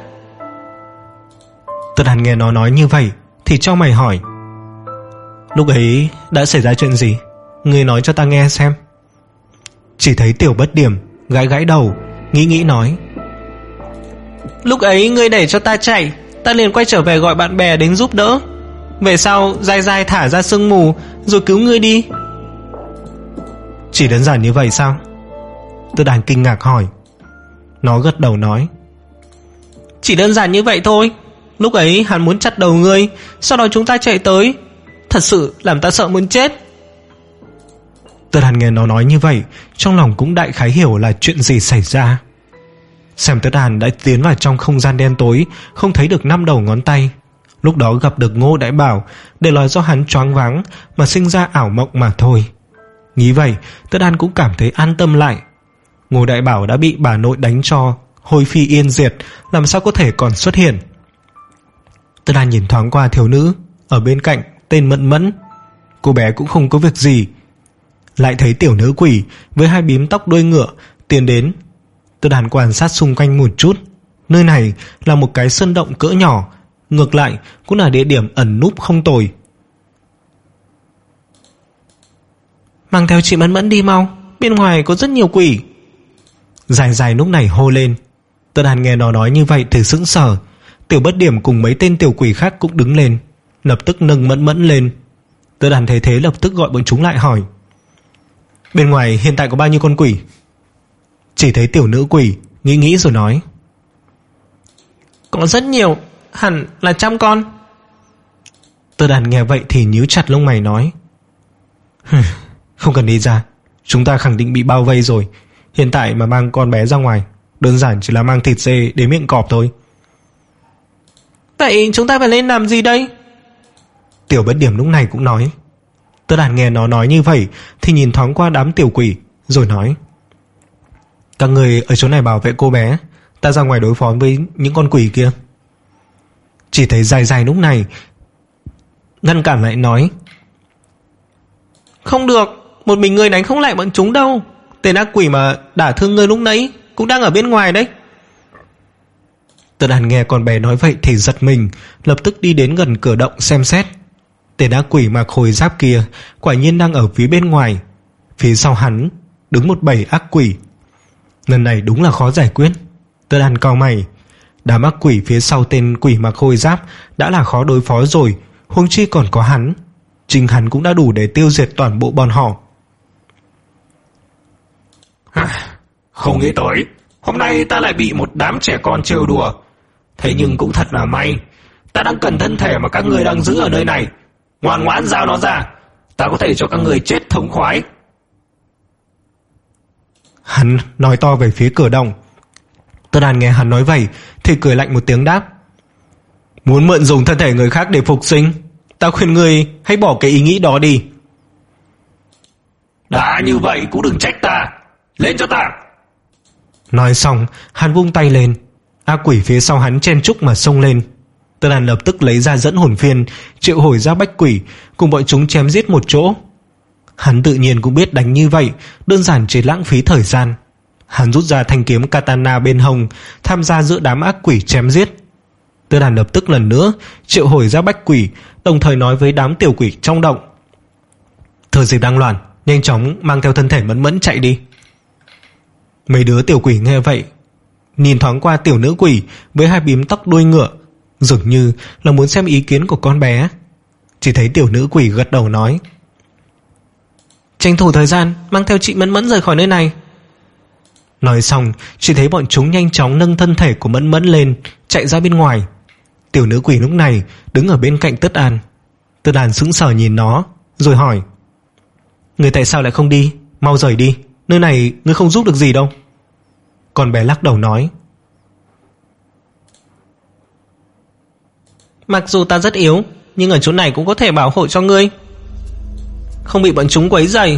Tất An nghe nó nói như vậy thì cho mày hỏi. Lúc ấy đã xảy ra chuyện gì? Ngươi nói cho ta nghe xem. Chỉ thấy Tiểu Bất Điểm gãi gãi đầu, nghĩ nghĩ nói. Lúc ấy ngươi để cho ta chạy, ta liền quay trở về gọi bạn bè đến giúp đỡ. Về sau dai dai thả ra sương mù rồi cứu ngươi đi. Chỉ đơn giản như vậy sao? Tất An kinh ngạc hỏi. Nó gật đầu nói. Chỉ đơn giản như vậy thôi. Lúc ấy hắn muốn chặt đầu ngươi, sau đó chúng ta chạy tới. Thật sự làm ta sợ muốn chết. Tất An nghe nó nói như vậy, trong lòng cũng đại khái hiểu là chuyện gì xảy ra. Xem Tất An đã tiến vào trong không gian đen tối, không thấy được năm đầu ngón tay. Lúc đó gặp được Ngô Đại Bảo, để là do hắn choáng váng mà sinh ra ảo mộng mà thôi. Nghĩ vậy, Tất An cũng cảm thấy an tâm lại. Ngô Đại Bảo đã bị bà nội đánh cho hôi phi yên diệt, làm sao có thể còn xuất hiện. Tất An nhìn thoáng qua thiếu nữ ở bên cạnh tên Mẫn Mẫn. Cô bé cũng không có việc gì. Lại thấy tiểu nữ quỷ với hai bím tóc đuôi ngựa tiến đến. Tất An quan sát xung quanh một chút. Nơi này là một cái sơn động cỡ nhỏ, ngược lại cũng là địa điểm ẩn núp không tồi. Mang theo chị Mẫn Mẫn đi mau, bên ngoài có rất nhiều quỷ. Dài dài lúc này hô lên. Tất An nghe nó nói như vậy thì sững sờ. Tiểu Bất Điểm cùng mấy tên tiểu quỷ khác cũng đứng lên, lập tức nâng Mẫn Mẫn lên. Tất An thấy thế lập tức gọi bọn chúng lại hỏi. Bên ngoài hiện tại có bao nhiêu con quỷ? Chỉ thấy tiểu nữ quỷ nghĩ nghĩ rồi nói. Có rất nhiều, hẳn là trăm con. Tất An nghe vậy thì nhíu chặt lông mày nói. Không cần đi ra, chúng ta khẳng định bị bao vây rồi. Hiện tại mà mang con bé ra ngoài, đơn giản chỉ là mang thịt dê đến miệng cọp thôi. Vậy chúng ta phải lên làm gì đây? Tiểu Bất Điểm lúc này cũng nói. Tất An nghe nó nói như vậy thì nhìn thoáng qua đám tiểu quỷ rồi nói. Các người ở chỗ này bảo vệ cô bé, ta ra ngoài đối phó với những con quỷ kia. Chỉ thấy dài dài lúc này ngăn cản lại nói. Không được, một mình ngươi đánh không lại bọn chúng đâu. Tên ác quỷ mà đả thương ngươi lúc nãy cũng đang ở bên ngoài đấy. Tất An nghe con bé nói vậy thì giật mình, lập tức đi đến gần cửa động xem xét. Tên ác quỷ mặc khôi giáp kia quả nhiên đang ở phía bên ngoài. Phía sau hắn đứng một bầy ác quỷ. Lần này đúng là khó giải quyết. Tất An cau mày. Đám ác quỷ phía sau tên quỷ mặc khôi giáp đã là khó đối phó rồi, huống chi còn có hắn. Chính hắn cũng đã đủ để tiêu diệt toàn bộ bọn họ. Không nghĩ tới hôm nay ta lại bị một đám trẻ con trêu đùa. Thế nhưng cũng thật là may, ta đang cần thân thể mà các người đang giữ ở nơi này. Ngoan ngoãn giao nó ra, ta có thể cho các người chết thống khoái. Hắn nói to về phía cửa động. Tất Đàn nghe hắn nói vậy thì cười lạnh một tiếng đáp: Muốn mượn dùng thân thể người khác để phục sinh? Ta khuyên ngươi hãy bỏ cái ý nghĩ đó đi. Đã như vậy cũng đừng trách ta. Lên cho ta. Nói xong hắn vung tay lên. Ác quỷ phía sau hắn chen chúc mà xông lên. Tất Đàn lập tức lấy ra dẫn hồn phiên, triệu hồi ra bách quỷ, cùng bọn chúng chém giết một chỗ. Hắn tự nhiên cũng biết đánh như vậy đơn giản chỉ lãng phí thời gian. Hắn rút ra thanh kiếm katana bên hông, tham gia giữa đám ác quỷ chém giết. Tất Đàn lập tức lần nữa triệu hồi ra bách quỷ, đồng thời nói với đám tiểu quỷ trong động: Thời gì đang loạn, nhanh chóng mang theo thân thể Mẫn Mẫn chạy đi. Mấy đứa tiểu quỷ nghe vậy, nhìn thoáng qua tiểu nữ quỷ với hai bím tóc đuôi ngựa, dường như là muốn xem ý kiến của con bé. Chỉ thấy tiểu nữ quỷ gật đầu nói: Tranh thủ thời gian mang theo chị Mẫn Mẫn rời khỏi nơi này. Nói xong chỉ thấy bọn chúng nhanh chóng nâng thân thể của Mẫn Mẫn lên, chạy ra bên ngoài. Tiểu nữ quỷ lúc này đứng ở bên cạnh Tất An. Tất An sững sờ nhìn nó rồi hỏi: Người tại sao lại không đi? Mau rời đi, nơi này ngươi không giúp được gì đâu. Con bé lắc đầu nói: Mặc dù ta rất yếu, nhưng ở chỗ này cũng có thể bảo hộ cho ngươi, không bị bọn chúng quấy rầy.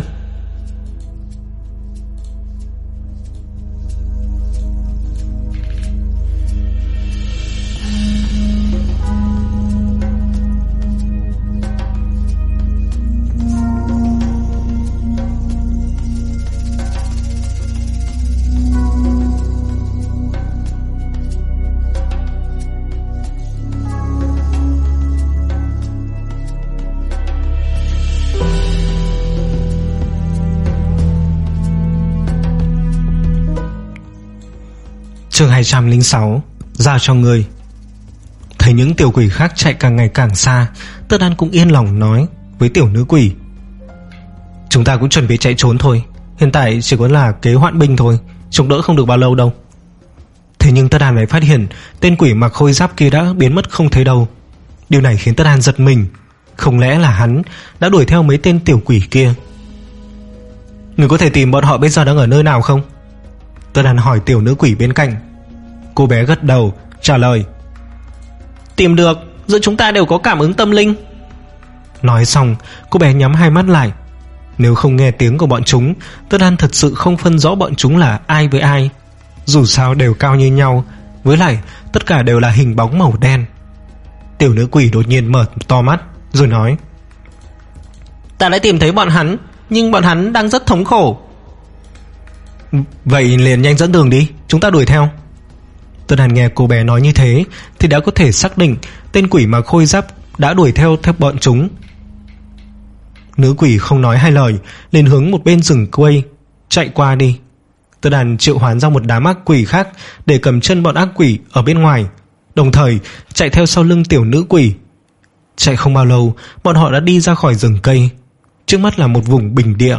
Chương hai trăm lẻ sáu. Giao cho ngươi. Thấy những tiểu quỷ khác chạy càng ngày càng xa, Tất An cũng yên lòng nói với tiểu nữ quỷ: Chúng ta cũng chuẩn bị chạy trốn thôi. Hiện tại chỉ có là kế hoãn binh thôi, chống đỡ không được bao lâu đâu. Thế nhưng Tất An lại phát hiện tên quỷ mặc khôi giáp kia đã biến mất không thấy đâu. Điều này khiến Tất An giật mình. Không lẽ là hắn đã đuổi theo mấy tên tiểu quỷ kia? Người có thể tìm bọn họ bây giờ đang ở nơi nào không? Tất An hỏi tiểu nữ quỷ bên cạnh. Cô bé gật đầu trả lời: Tìm được, giữa chúng ta đều có cảm ứng tâm linh. Nói xong cô bé nhắm hai mắt lại. Nếu không nghe tiếng của bọn chúng, Tất An thật sự không phân rõ bọn chúng là ai với ai. Dù sao đều cao như nhau, với lại tất cả đều là hình bóng màu đen. Tiểu nữ quỷ đột nhiên mở to mắt rồi nói: Ta đã tìm thấy bọn hắn, nhưng bọn hắn đang rất thống khổ. Vậy liền nhanh dẫn đường đi, chúng ta đuổi theo. Tất An nghe cô bé nói như thế thì đã có thể xác định tên quỷ mặc khôi giáp đã đuổi theo theo bọn chúng. Nữ quỷ không nói hai lời, liền hướng một bên rừng quây chạy qua đi. Tất An triệu hoán ra một đám ác quỷ khác để cầm chân bọn ác quỷ ở bên ngoài, đồng thời chạy theo sau lưng tiểu nữ quỷ. Chạy không bao lâu, bọn họ đã đi ra khỏi rừng cây. Trước mắt là một vùng bình địa.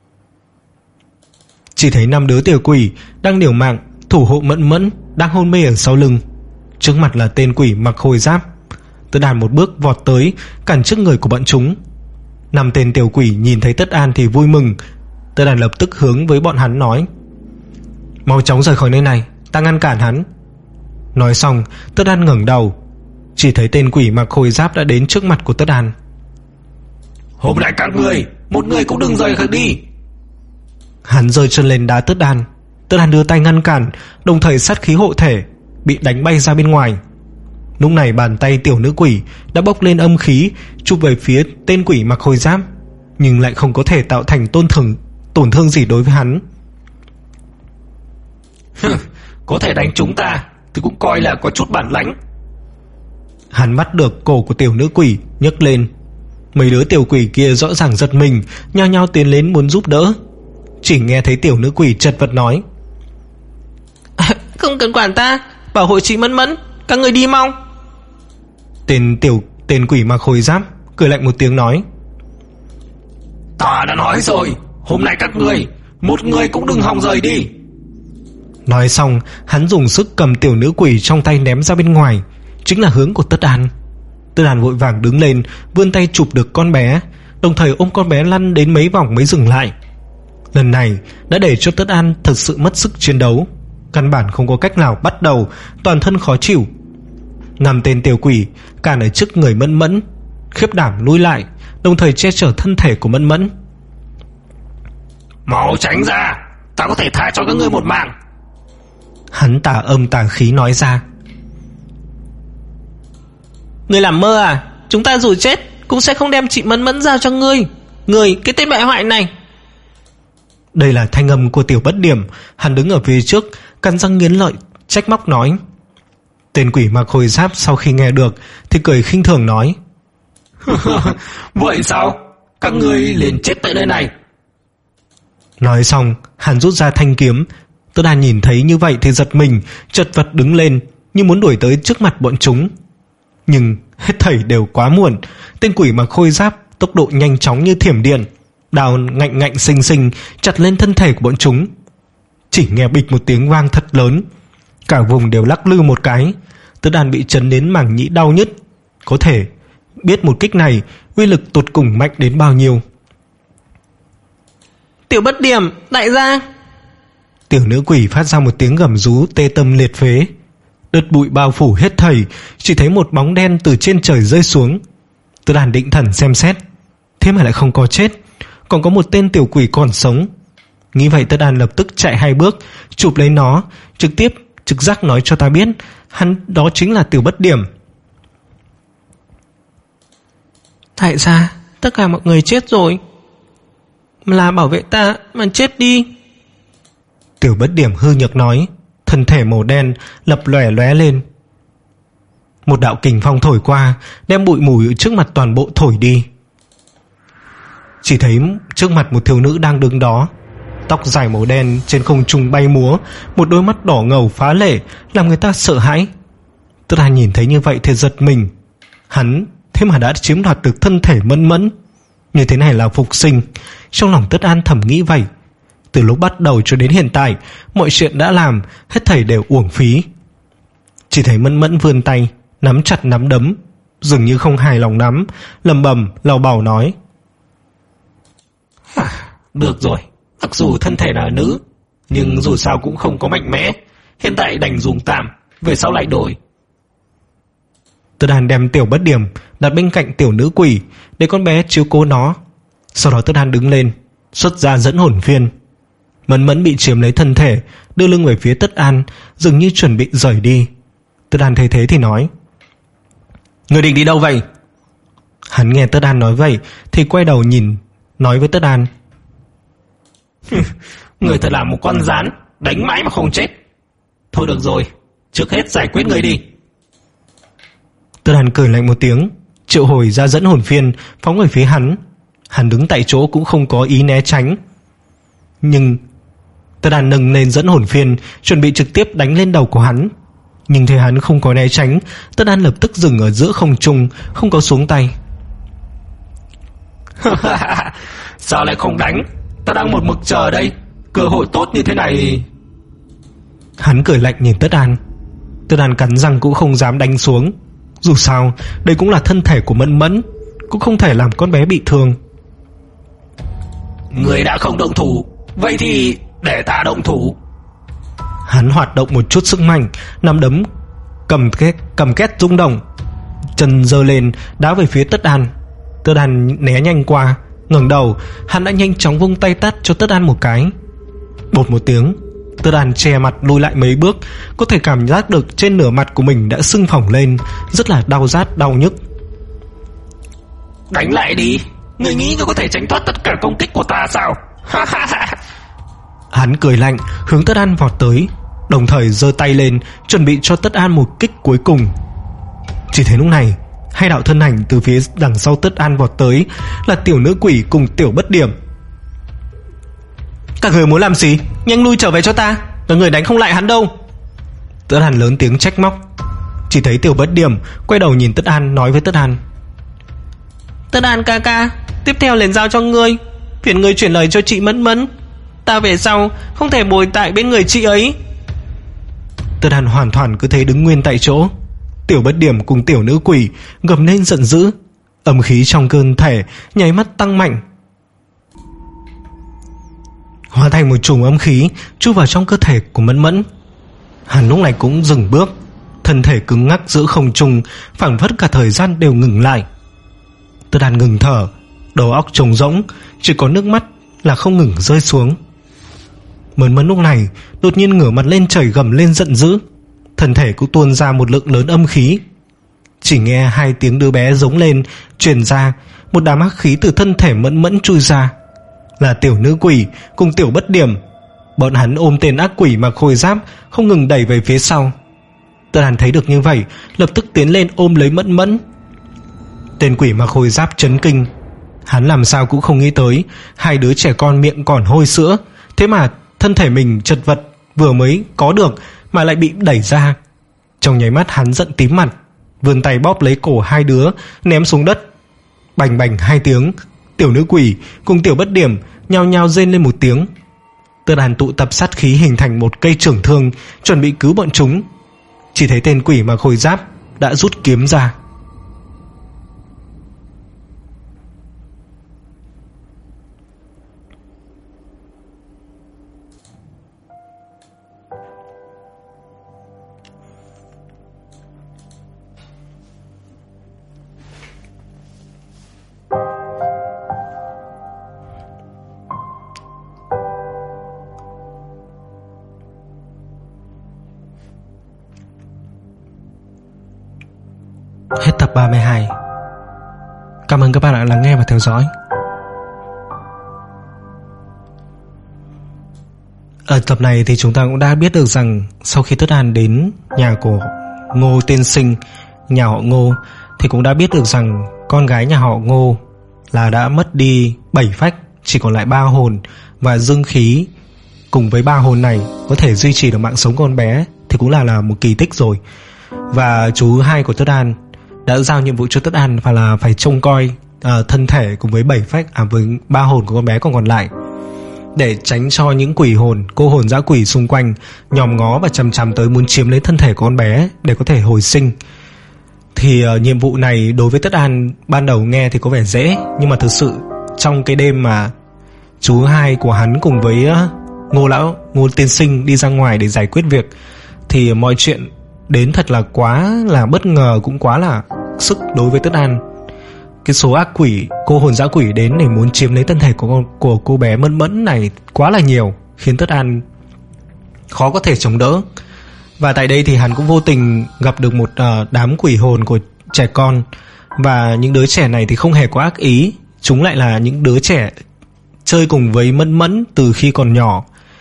Chỉ thấy năm đứa tiểu quỷ đang liều mạng thủ hộ Mẫn Mẫn đang hôn mê ở sau lưng. Trước mặt là tên quỷ mặc khôi giáp. Tất An một bước vọt tới, cản trước người của bọn chúng. Năm tên tiểu quỷ nhìn thấy Tất An thì vui mừng. Tất An lập tức hướng với bọn hắn nói: Mau chóng rời khỏi nơi này, ta ngăn cản hắn. Nói xong Tất An ngẩng đầu, chỉ thấy tên quỷ mặc khôi giáp đã đến trước mặt của Tất An. Hôm nay các người, một người cũng đừng rời khỏi đi. Hắn giơ chân lên đá Tất An. Tất An đưa tay ngăn cản, đồng thời sát khí hộ thể, bị đánh bay ra bên ngoài. Lúc này bàn tay tiểu nữ quỷ đã bốc lên âm khí, chụp về phía tên quỷ mặc khôi giáp, nhưng lại không có thể tạo thành tôn thương, tổn thương gì đối với hắn. Có thể đánh chúng ta thì cũng coi là có chút bản lãnh. Hắn bắt được cổ của tiểu nữ quỷ nhấc lên. Mấy đứa tiểu quỷ kia rõ ràng giật mình, nhao nhao tiến lên muốn giúp đỡ. Chỉ nghe thấy tiểu nữ quỷ chật vật nói: Không cần quản ta, bảo hộ chị Mẫn Mẫn, các người đi mau. Tên tiểu tên quỷ mặc khôi giáp cười lạnh một tiếng nói: Ta đã nói rồi, hôm nay các người một người cũng đừng hòng rời đi. Nói xong, hắn dùng sức cầm tiểu nữ quỷ trong tay ném ra bên ngoài, chính là hướng của Tất An. Tất An vội vàng đứng lên, vươn tay chụp được con bé, đồng thời ôm con bé lăn đến mấy vòng mới dừng lại. Lần này đã để cho Tất An thật sự mất sức chiến đấu, căn bản không có cách nào bắt đầu, toàn thân khó chịu. Năm tên tiểu quỷ cản ở trước người Mẫn Mẫn, khiếp đảm lui lại, đồng thời che chở thân thể của Mẫn Mẫn. Mau tránh ra, ta có thể tha cho các ngươi một mạng. Hắn tà âm tà khí nói ra: Ngươi làm mơ à? Chúng ta dù chết cũng sẽ không đem chị Mẫn Mẫn giao cho ngươi. Ngươi, cái tên bại hoại này. Đây là thanh âm của Tiểu Bất Điểm. Hắn đứng ở phía trước, cắn răng nghiến lợi trách móc nói. Tên quỷ mặc khôi giáp sau khi nghe được thì cười khinh thường nói: Vậy sao? Các ngươi liền chết tại nơi này. Nói xong, hắn rút ra thanh kiếm. Tất An nhìn thấy như vậy thì giật mình, chật vật đứng lên, như muốn đuổi tới trước mặt bọn chúng. Nhưng hết thảy đều quá muộn. Tên quỷ mặc khôi giáp tốc độ nhanh chóng như thiểm điện, đào ngạnh ngạnh xinh xinh chặt lên thân thể của bọn chúng. Chỉ nghe bịch một tiếng vang thật lớn, cả vùng đều lắc lư một cái. Tất An bị chấn đến màng nhĩ đau nhức, có thể biết một kích này uy lực tột cùng mạnh đến bao nhiêu. Tiểu Bất Điểm, đại gia. Tiểu nữ quỷ phát ra một tiếng gầm rú tê tâm liệt phế. Đợt bụi bao phủ hết thảy, chỉ thấy một bóng đen từ trên trời rơi xuống. Tất An định thần xem xét, thế mà lại không có chết, còn có một tên tiểu quỷ còn sống. Nghĩ vậy Tất An lập tức chạy hai bước, chụp lấy nó, trực tiếp trực giác nói cho ta biết hắn đó chính là Tiểu Bất Điểm. Tại sao tất cả mọi người chết rồi? Là bảo vệ ta mà chết đi. Tiểu Bất Điểm hư nhược nói, thân thể màu đen lập lòe lóe lên. Một đạo kình phong thổi qua, đem bụi mù trước mặt toàn bộ thổi đi. Chỉ thấy trước mặt một thiếu nữ đang đứng đó, tóc dài màu đen trên không trung bay múa, một đôi mắt đỏ ngầu phá lệ làm người ta sợ hãi. Tất An nhìn thấy như vậy thì giật mình. Hắn thế mà đã chiếm đoạt được thân thể Mẫn Mẫn, như thế này là phục sinh. Trong lòng Tất An thầm nghĩ vậy. Từ lúc bắt đầu cho đến hiện tại, mọi chuyện đã làm hết thảy đều uổng phí. Chỉ thấy Mẫn Mẫn vươn tay nắm chặt nắm đấm, dường như không hài lòng lắm, lầm bầm lào bảo nói: Được rồi, mặc dù thân thể là nữ, nhưng dù sao cũng không có mạnh mẽ. Hiện tại đành dùng tạm, về sau lại đổi. Tất An đem Tiểu Bất Điểm đặt bên cạnh tiểu nữ quỷ để con bé chiếu cố nó. Sau đó Tất An đứng lên, xuất ra dẫn hồn phiên. Mẫn Mẫn bị chiếm lấy thân thể, đưa lưng về phía Tất An, dường như chuẩn bị rời đi. Tất An thấy thế thì nói: Người định đi đâu vậy? Hắn nghe Tất An nói vậy thì quay đầu nhìn, nói với Tất An: Người thật là một con rắn, đánh mãi mà không chết. Thôi được rồi, trước hết giải quyết người đi. Tất An cười lạnh một tiếng, triệu hồi ra dẫn hồn phiên phóng về phía hắn. Hắn đứng tại chỗ cũng không có ý né tránh. Nhưng Tất An nâng lên dẫn hồn phiên, chuẩn bị trực tiếp đánh lên đầu của hắn. Nhưng thấy hắn không có né tránh, Tất An lập tức dừng ở giữa không trung, không có xuống tay. Sao lại không đánh? Ta đang một mực chờ đây, cơ hội tốt như thế này. Hắn cười lạnh nhìn Tất An. Tất An cắn răng cũng không dám đánh xuống. Dù sao đây cũng là thân thể của Mẫn Mẫn, cũng không thể làm con bé bị thương. Người đã không động thủ, vậy thì để ta động thủ. Hắn hoạt động một chút sức mạnh, nắm đấm cầm két cầm két rung động, chân giơ lên đá về phía Tất An. Tất An né nhanh qua, ngẩng đầu, hắn đã nhanh chóng vung tay tát cho Tất An một cái. Bột một tiếng, Tất An che mặt lùi lại mấy bước, có thể cảm giác được trên nửa mặt của mình đã sưng phồng lên, rất là đau rát đau nhức. Đánh lại đi, người nghĩ người có thể tránh thoát tất cả công kích của ta sao? Hắn cười lạnh hướng Tất An vọt tới, đồng thời giơ tay lên chuẩn bị cho Tất An một kích cuối cùng. Chỉ thấy lúc này hai đạo thân ảnh từ phía đằng sau Tất An vọt tới, là tiểu nữ quỷ cùng tiểu bất điểm. Các người muốn làm gì? Nhanh lui trở về cho ta, các người đánh không lại hắn đâu. Tất An lớn tiếng trách móc. Chỉ thấy tiểu bất điểm quay đầu nhìn Tất An, nói với Tất An: Tất An ca ca, tiếp theo liền giao cho ngươi, phiền ngươi chuyển lời cho chị Mẫn Mẫn, ta về sau không thể bồi tại bên người chị ấy. Tất An hoàn toàn cứ thế đứng nguyên tại chỗ. Tiểu bất điểm cùng tiểu nữ quỷ gầm lên giận dữ, âm khí trong cơ thể nháy mắt tăng mạnh, hóa thành một chùm âm khí chui vào trong cơ thể của Mẫn Mẫn. Hắn lúc này cũng dừng bước, thân thể cứng ngắc giữa không trung, phảng phất cả thời gian đều ngừng lại. Tất An ngừng thở, đầu óc trống rỗng, chỉ có nước mắt là không ngừng rơi xuống. Mẫn Mẫn lúc này đột nhiên ngửa mặt lên trời gầm lên giận dữ, thân thể cũng tuôn ra một lượng lớn âm khí. Chỉ nghe hai tiếng đứa bé giống lên truyền ra, một đám hắc khí từ thân thể Mẫn Mẫn chui ra, là tiểu nữ quỷ cùng tiểu bất điểm. Bọn hắn ôm tên ác quỷ mặc khôi giáp không ngừng đẩy về phía sau. Tất An thấy được như vậy, lập tức tiến lên ôm lấy Mẫn Mẫn. Tên quỷ mặc khôi giáp chấn kinh, hắn làm sao cũng không nghĩ tới hai đứa trẻ con miệng còn hôi sữa, thế mà thân thể mình chật vật vừa mới có được mà lại bị đẩy ra. Trong nháy mắt hắn giận tím mặt, vươn tay bóp lấy cổ hai đứa ném xuống đất. Bành bành hai tiếng, tiểu nữ quỷ cùng tiểu bất điểm nhao nhao rên lên một tiếng. Tất An tụ tập sát khí hình thành một cây trưởng thương, chuẩn bị cứu bọn chúng. Chỉ thấy tên quỷ mặc khôi giáp đã rút kiếm ra. Hết tập ba mươi hai. Cảm ơn các bạn đã lắng nghe và theo dõi. Ở tập này thì chúng ta cũng đã biết được rằng sau khi Tất An đến nhà của Ngô tiên sinh, nhà họ Ngô, thì cũng đã biết được rằng con gái nhà họ Ngô là đã mất đi bảy phách, chỉ còn lại ba hồn, và dương khí cùng với ba hồn này có thể duy trì được mạng sống con bé thì cũng là là một kỳ tích rồi. Và chú hai của Tất An đã giao nhiệm vụ cho Tất An và là phải trông coi uh, thân thể cùng với bảy phách à với ba hồn của con bé còn còn lại, để tránh cho những quỷ hồn, cô hồn dã quỷ xung quanh nhòm ngó và chằm chằm tới muốn chiếm lấy thân thể của con bé để có thể hồi sinh. Thì uh, nhiệm vụ này đối với Tất An ban đầu nghe thì có vẻ dễ, nhưng mà thực sự trong cái đêm mà chú hai của hắn cùng với uh, Ngô lão Ngô tiên sinh đi ra ngoài để giải quyết việc, thì mọi chuyện đến thật là quá là bất ngờ, cũng quá là sức đối với Tất An. Cái số ác quỷ, cô hồn dã quỷ đến để muốn chiếm lấy thân thể của, của cô bé Mẫn Mẫn này quá là nhiều, khiến Tất An khó có thể chống đỡ. Và tại đây thì hắn cũng vô tình gặp được một uh, đám quỷ hồn của trẻ con. Và những đứa trẻ này thì không hề có ác ý, chúng lại là những đứa trẻ chơi cùng với Mẫn Mẫn từ khi còn nhỏ,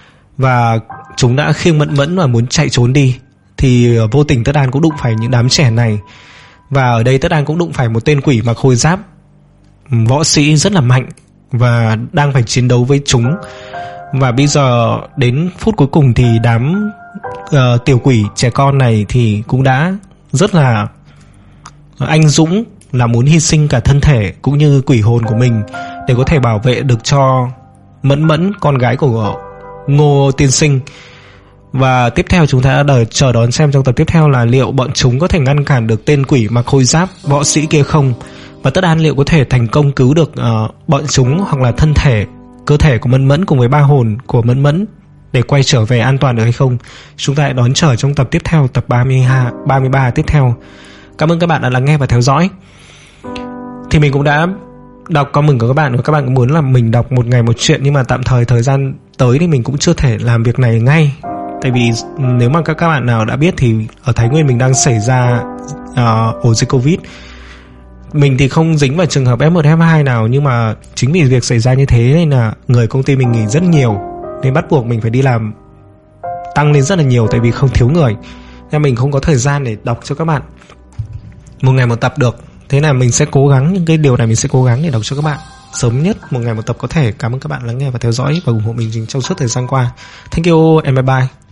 và chúng đã khiêng Mẫn Mẫn và muốn chạy trốn đi. Thì vô tình Tất An cũng đụng phải những đám trẻ này. Và ở đây Tất An cũng đụng phải một tên quỷ mặc khôi giáp, võ sĩ rất là mạnh, và đang phải chiến đấu với chúng. Và bây giờ đến phút cuối cùng thì đám uh, tiểu quỷ trẻ con này thì cũng đã rất là anh dũng, là muốn hy sinh cả thân thể cũng như quỷ hồn của mình để có thể bảo vệ được cho Mẫn Mẫn, con gái của Ngô tiên sinh. Và tiếp theo chúng ta đã đợi chờ đón xem trong tập tiếp theo là liệu bọn chúng có thể ngăn cản được tên quỷ mặc khôi giáp võ sĩ kia không, và Tất An liệu có thể thành công cứu được uh, bọn chúng, hoặc là thân thể, cơ thể của Mẫn Mẫn cùng với ba hồn của Mẫn Mẫn để quay trở về an toàn được hay không. Chúng ta hãy đón chờ trong tập tiếp theo, tập ba mươi hai, ba mươi ba tiếp theo. Cảm ơn các bạn đã lắng nghe và theo dõi. Thì mình cũng đã đọc comment của các bạn, và các bạn cũng muốn là mình đọc một ngày một chuyện, nhưng mà tạm thời thời gian tới thì mình cũng chưa thể làm việc này ngay. Tại vì nếu mà các các bạn nào đã biết thì ở Thái Nguyên mình đang xảy ra uh, ổ dịch Covid. Mình thì không dính vào trường hợp F một F hai nào, nhưng mà chính vì việc xảy ra như thế nên là người công ty mình nghỉ rất nhiều, nên bắt buộc mình phải đi làm tăng lên rất là nhiều, tại vì không thiếu người, nên mình không có thời gian để đọc cho các bạn một ngày một tập được. Thế là mình sẽ cố gắng, những cái điều này mình sẽ cố gắng để đọc cho các bạn sớm nhất, một ngày một tập có thể. Cảm ơn các bạn lắng nghe và theo dõi và ủng hộ mình trong suốt thời gian qua. Thank you and bye bye.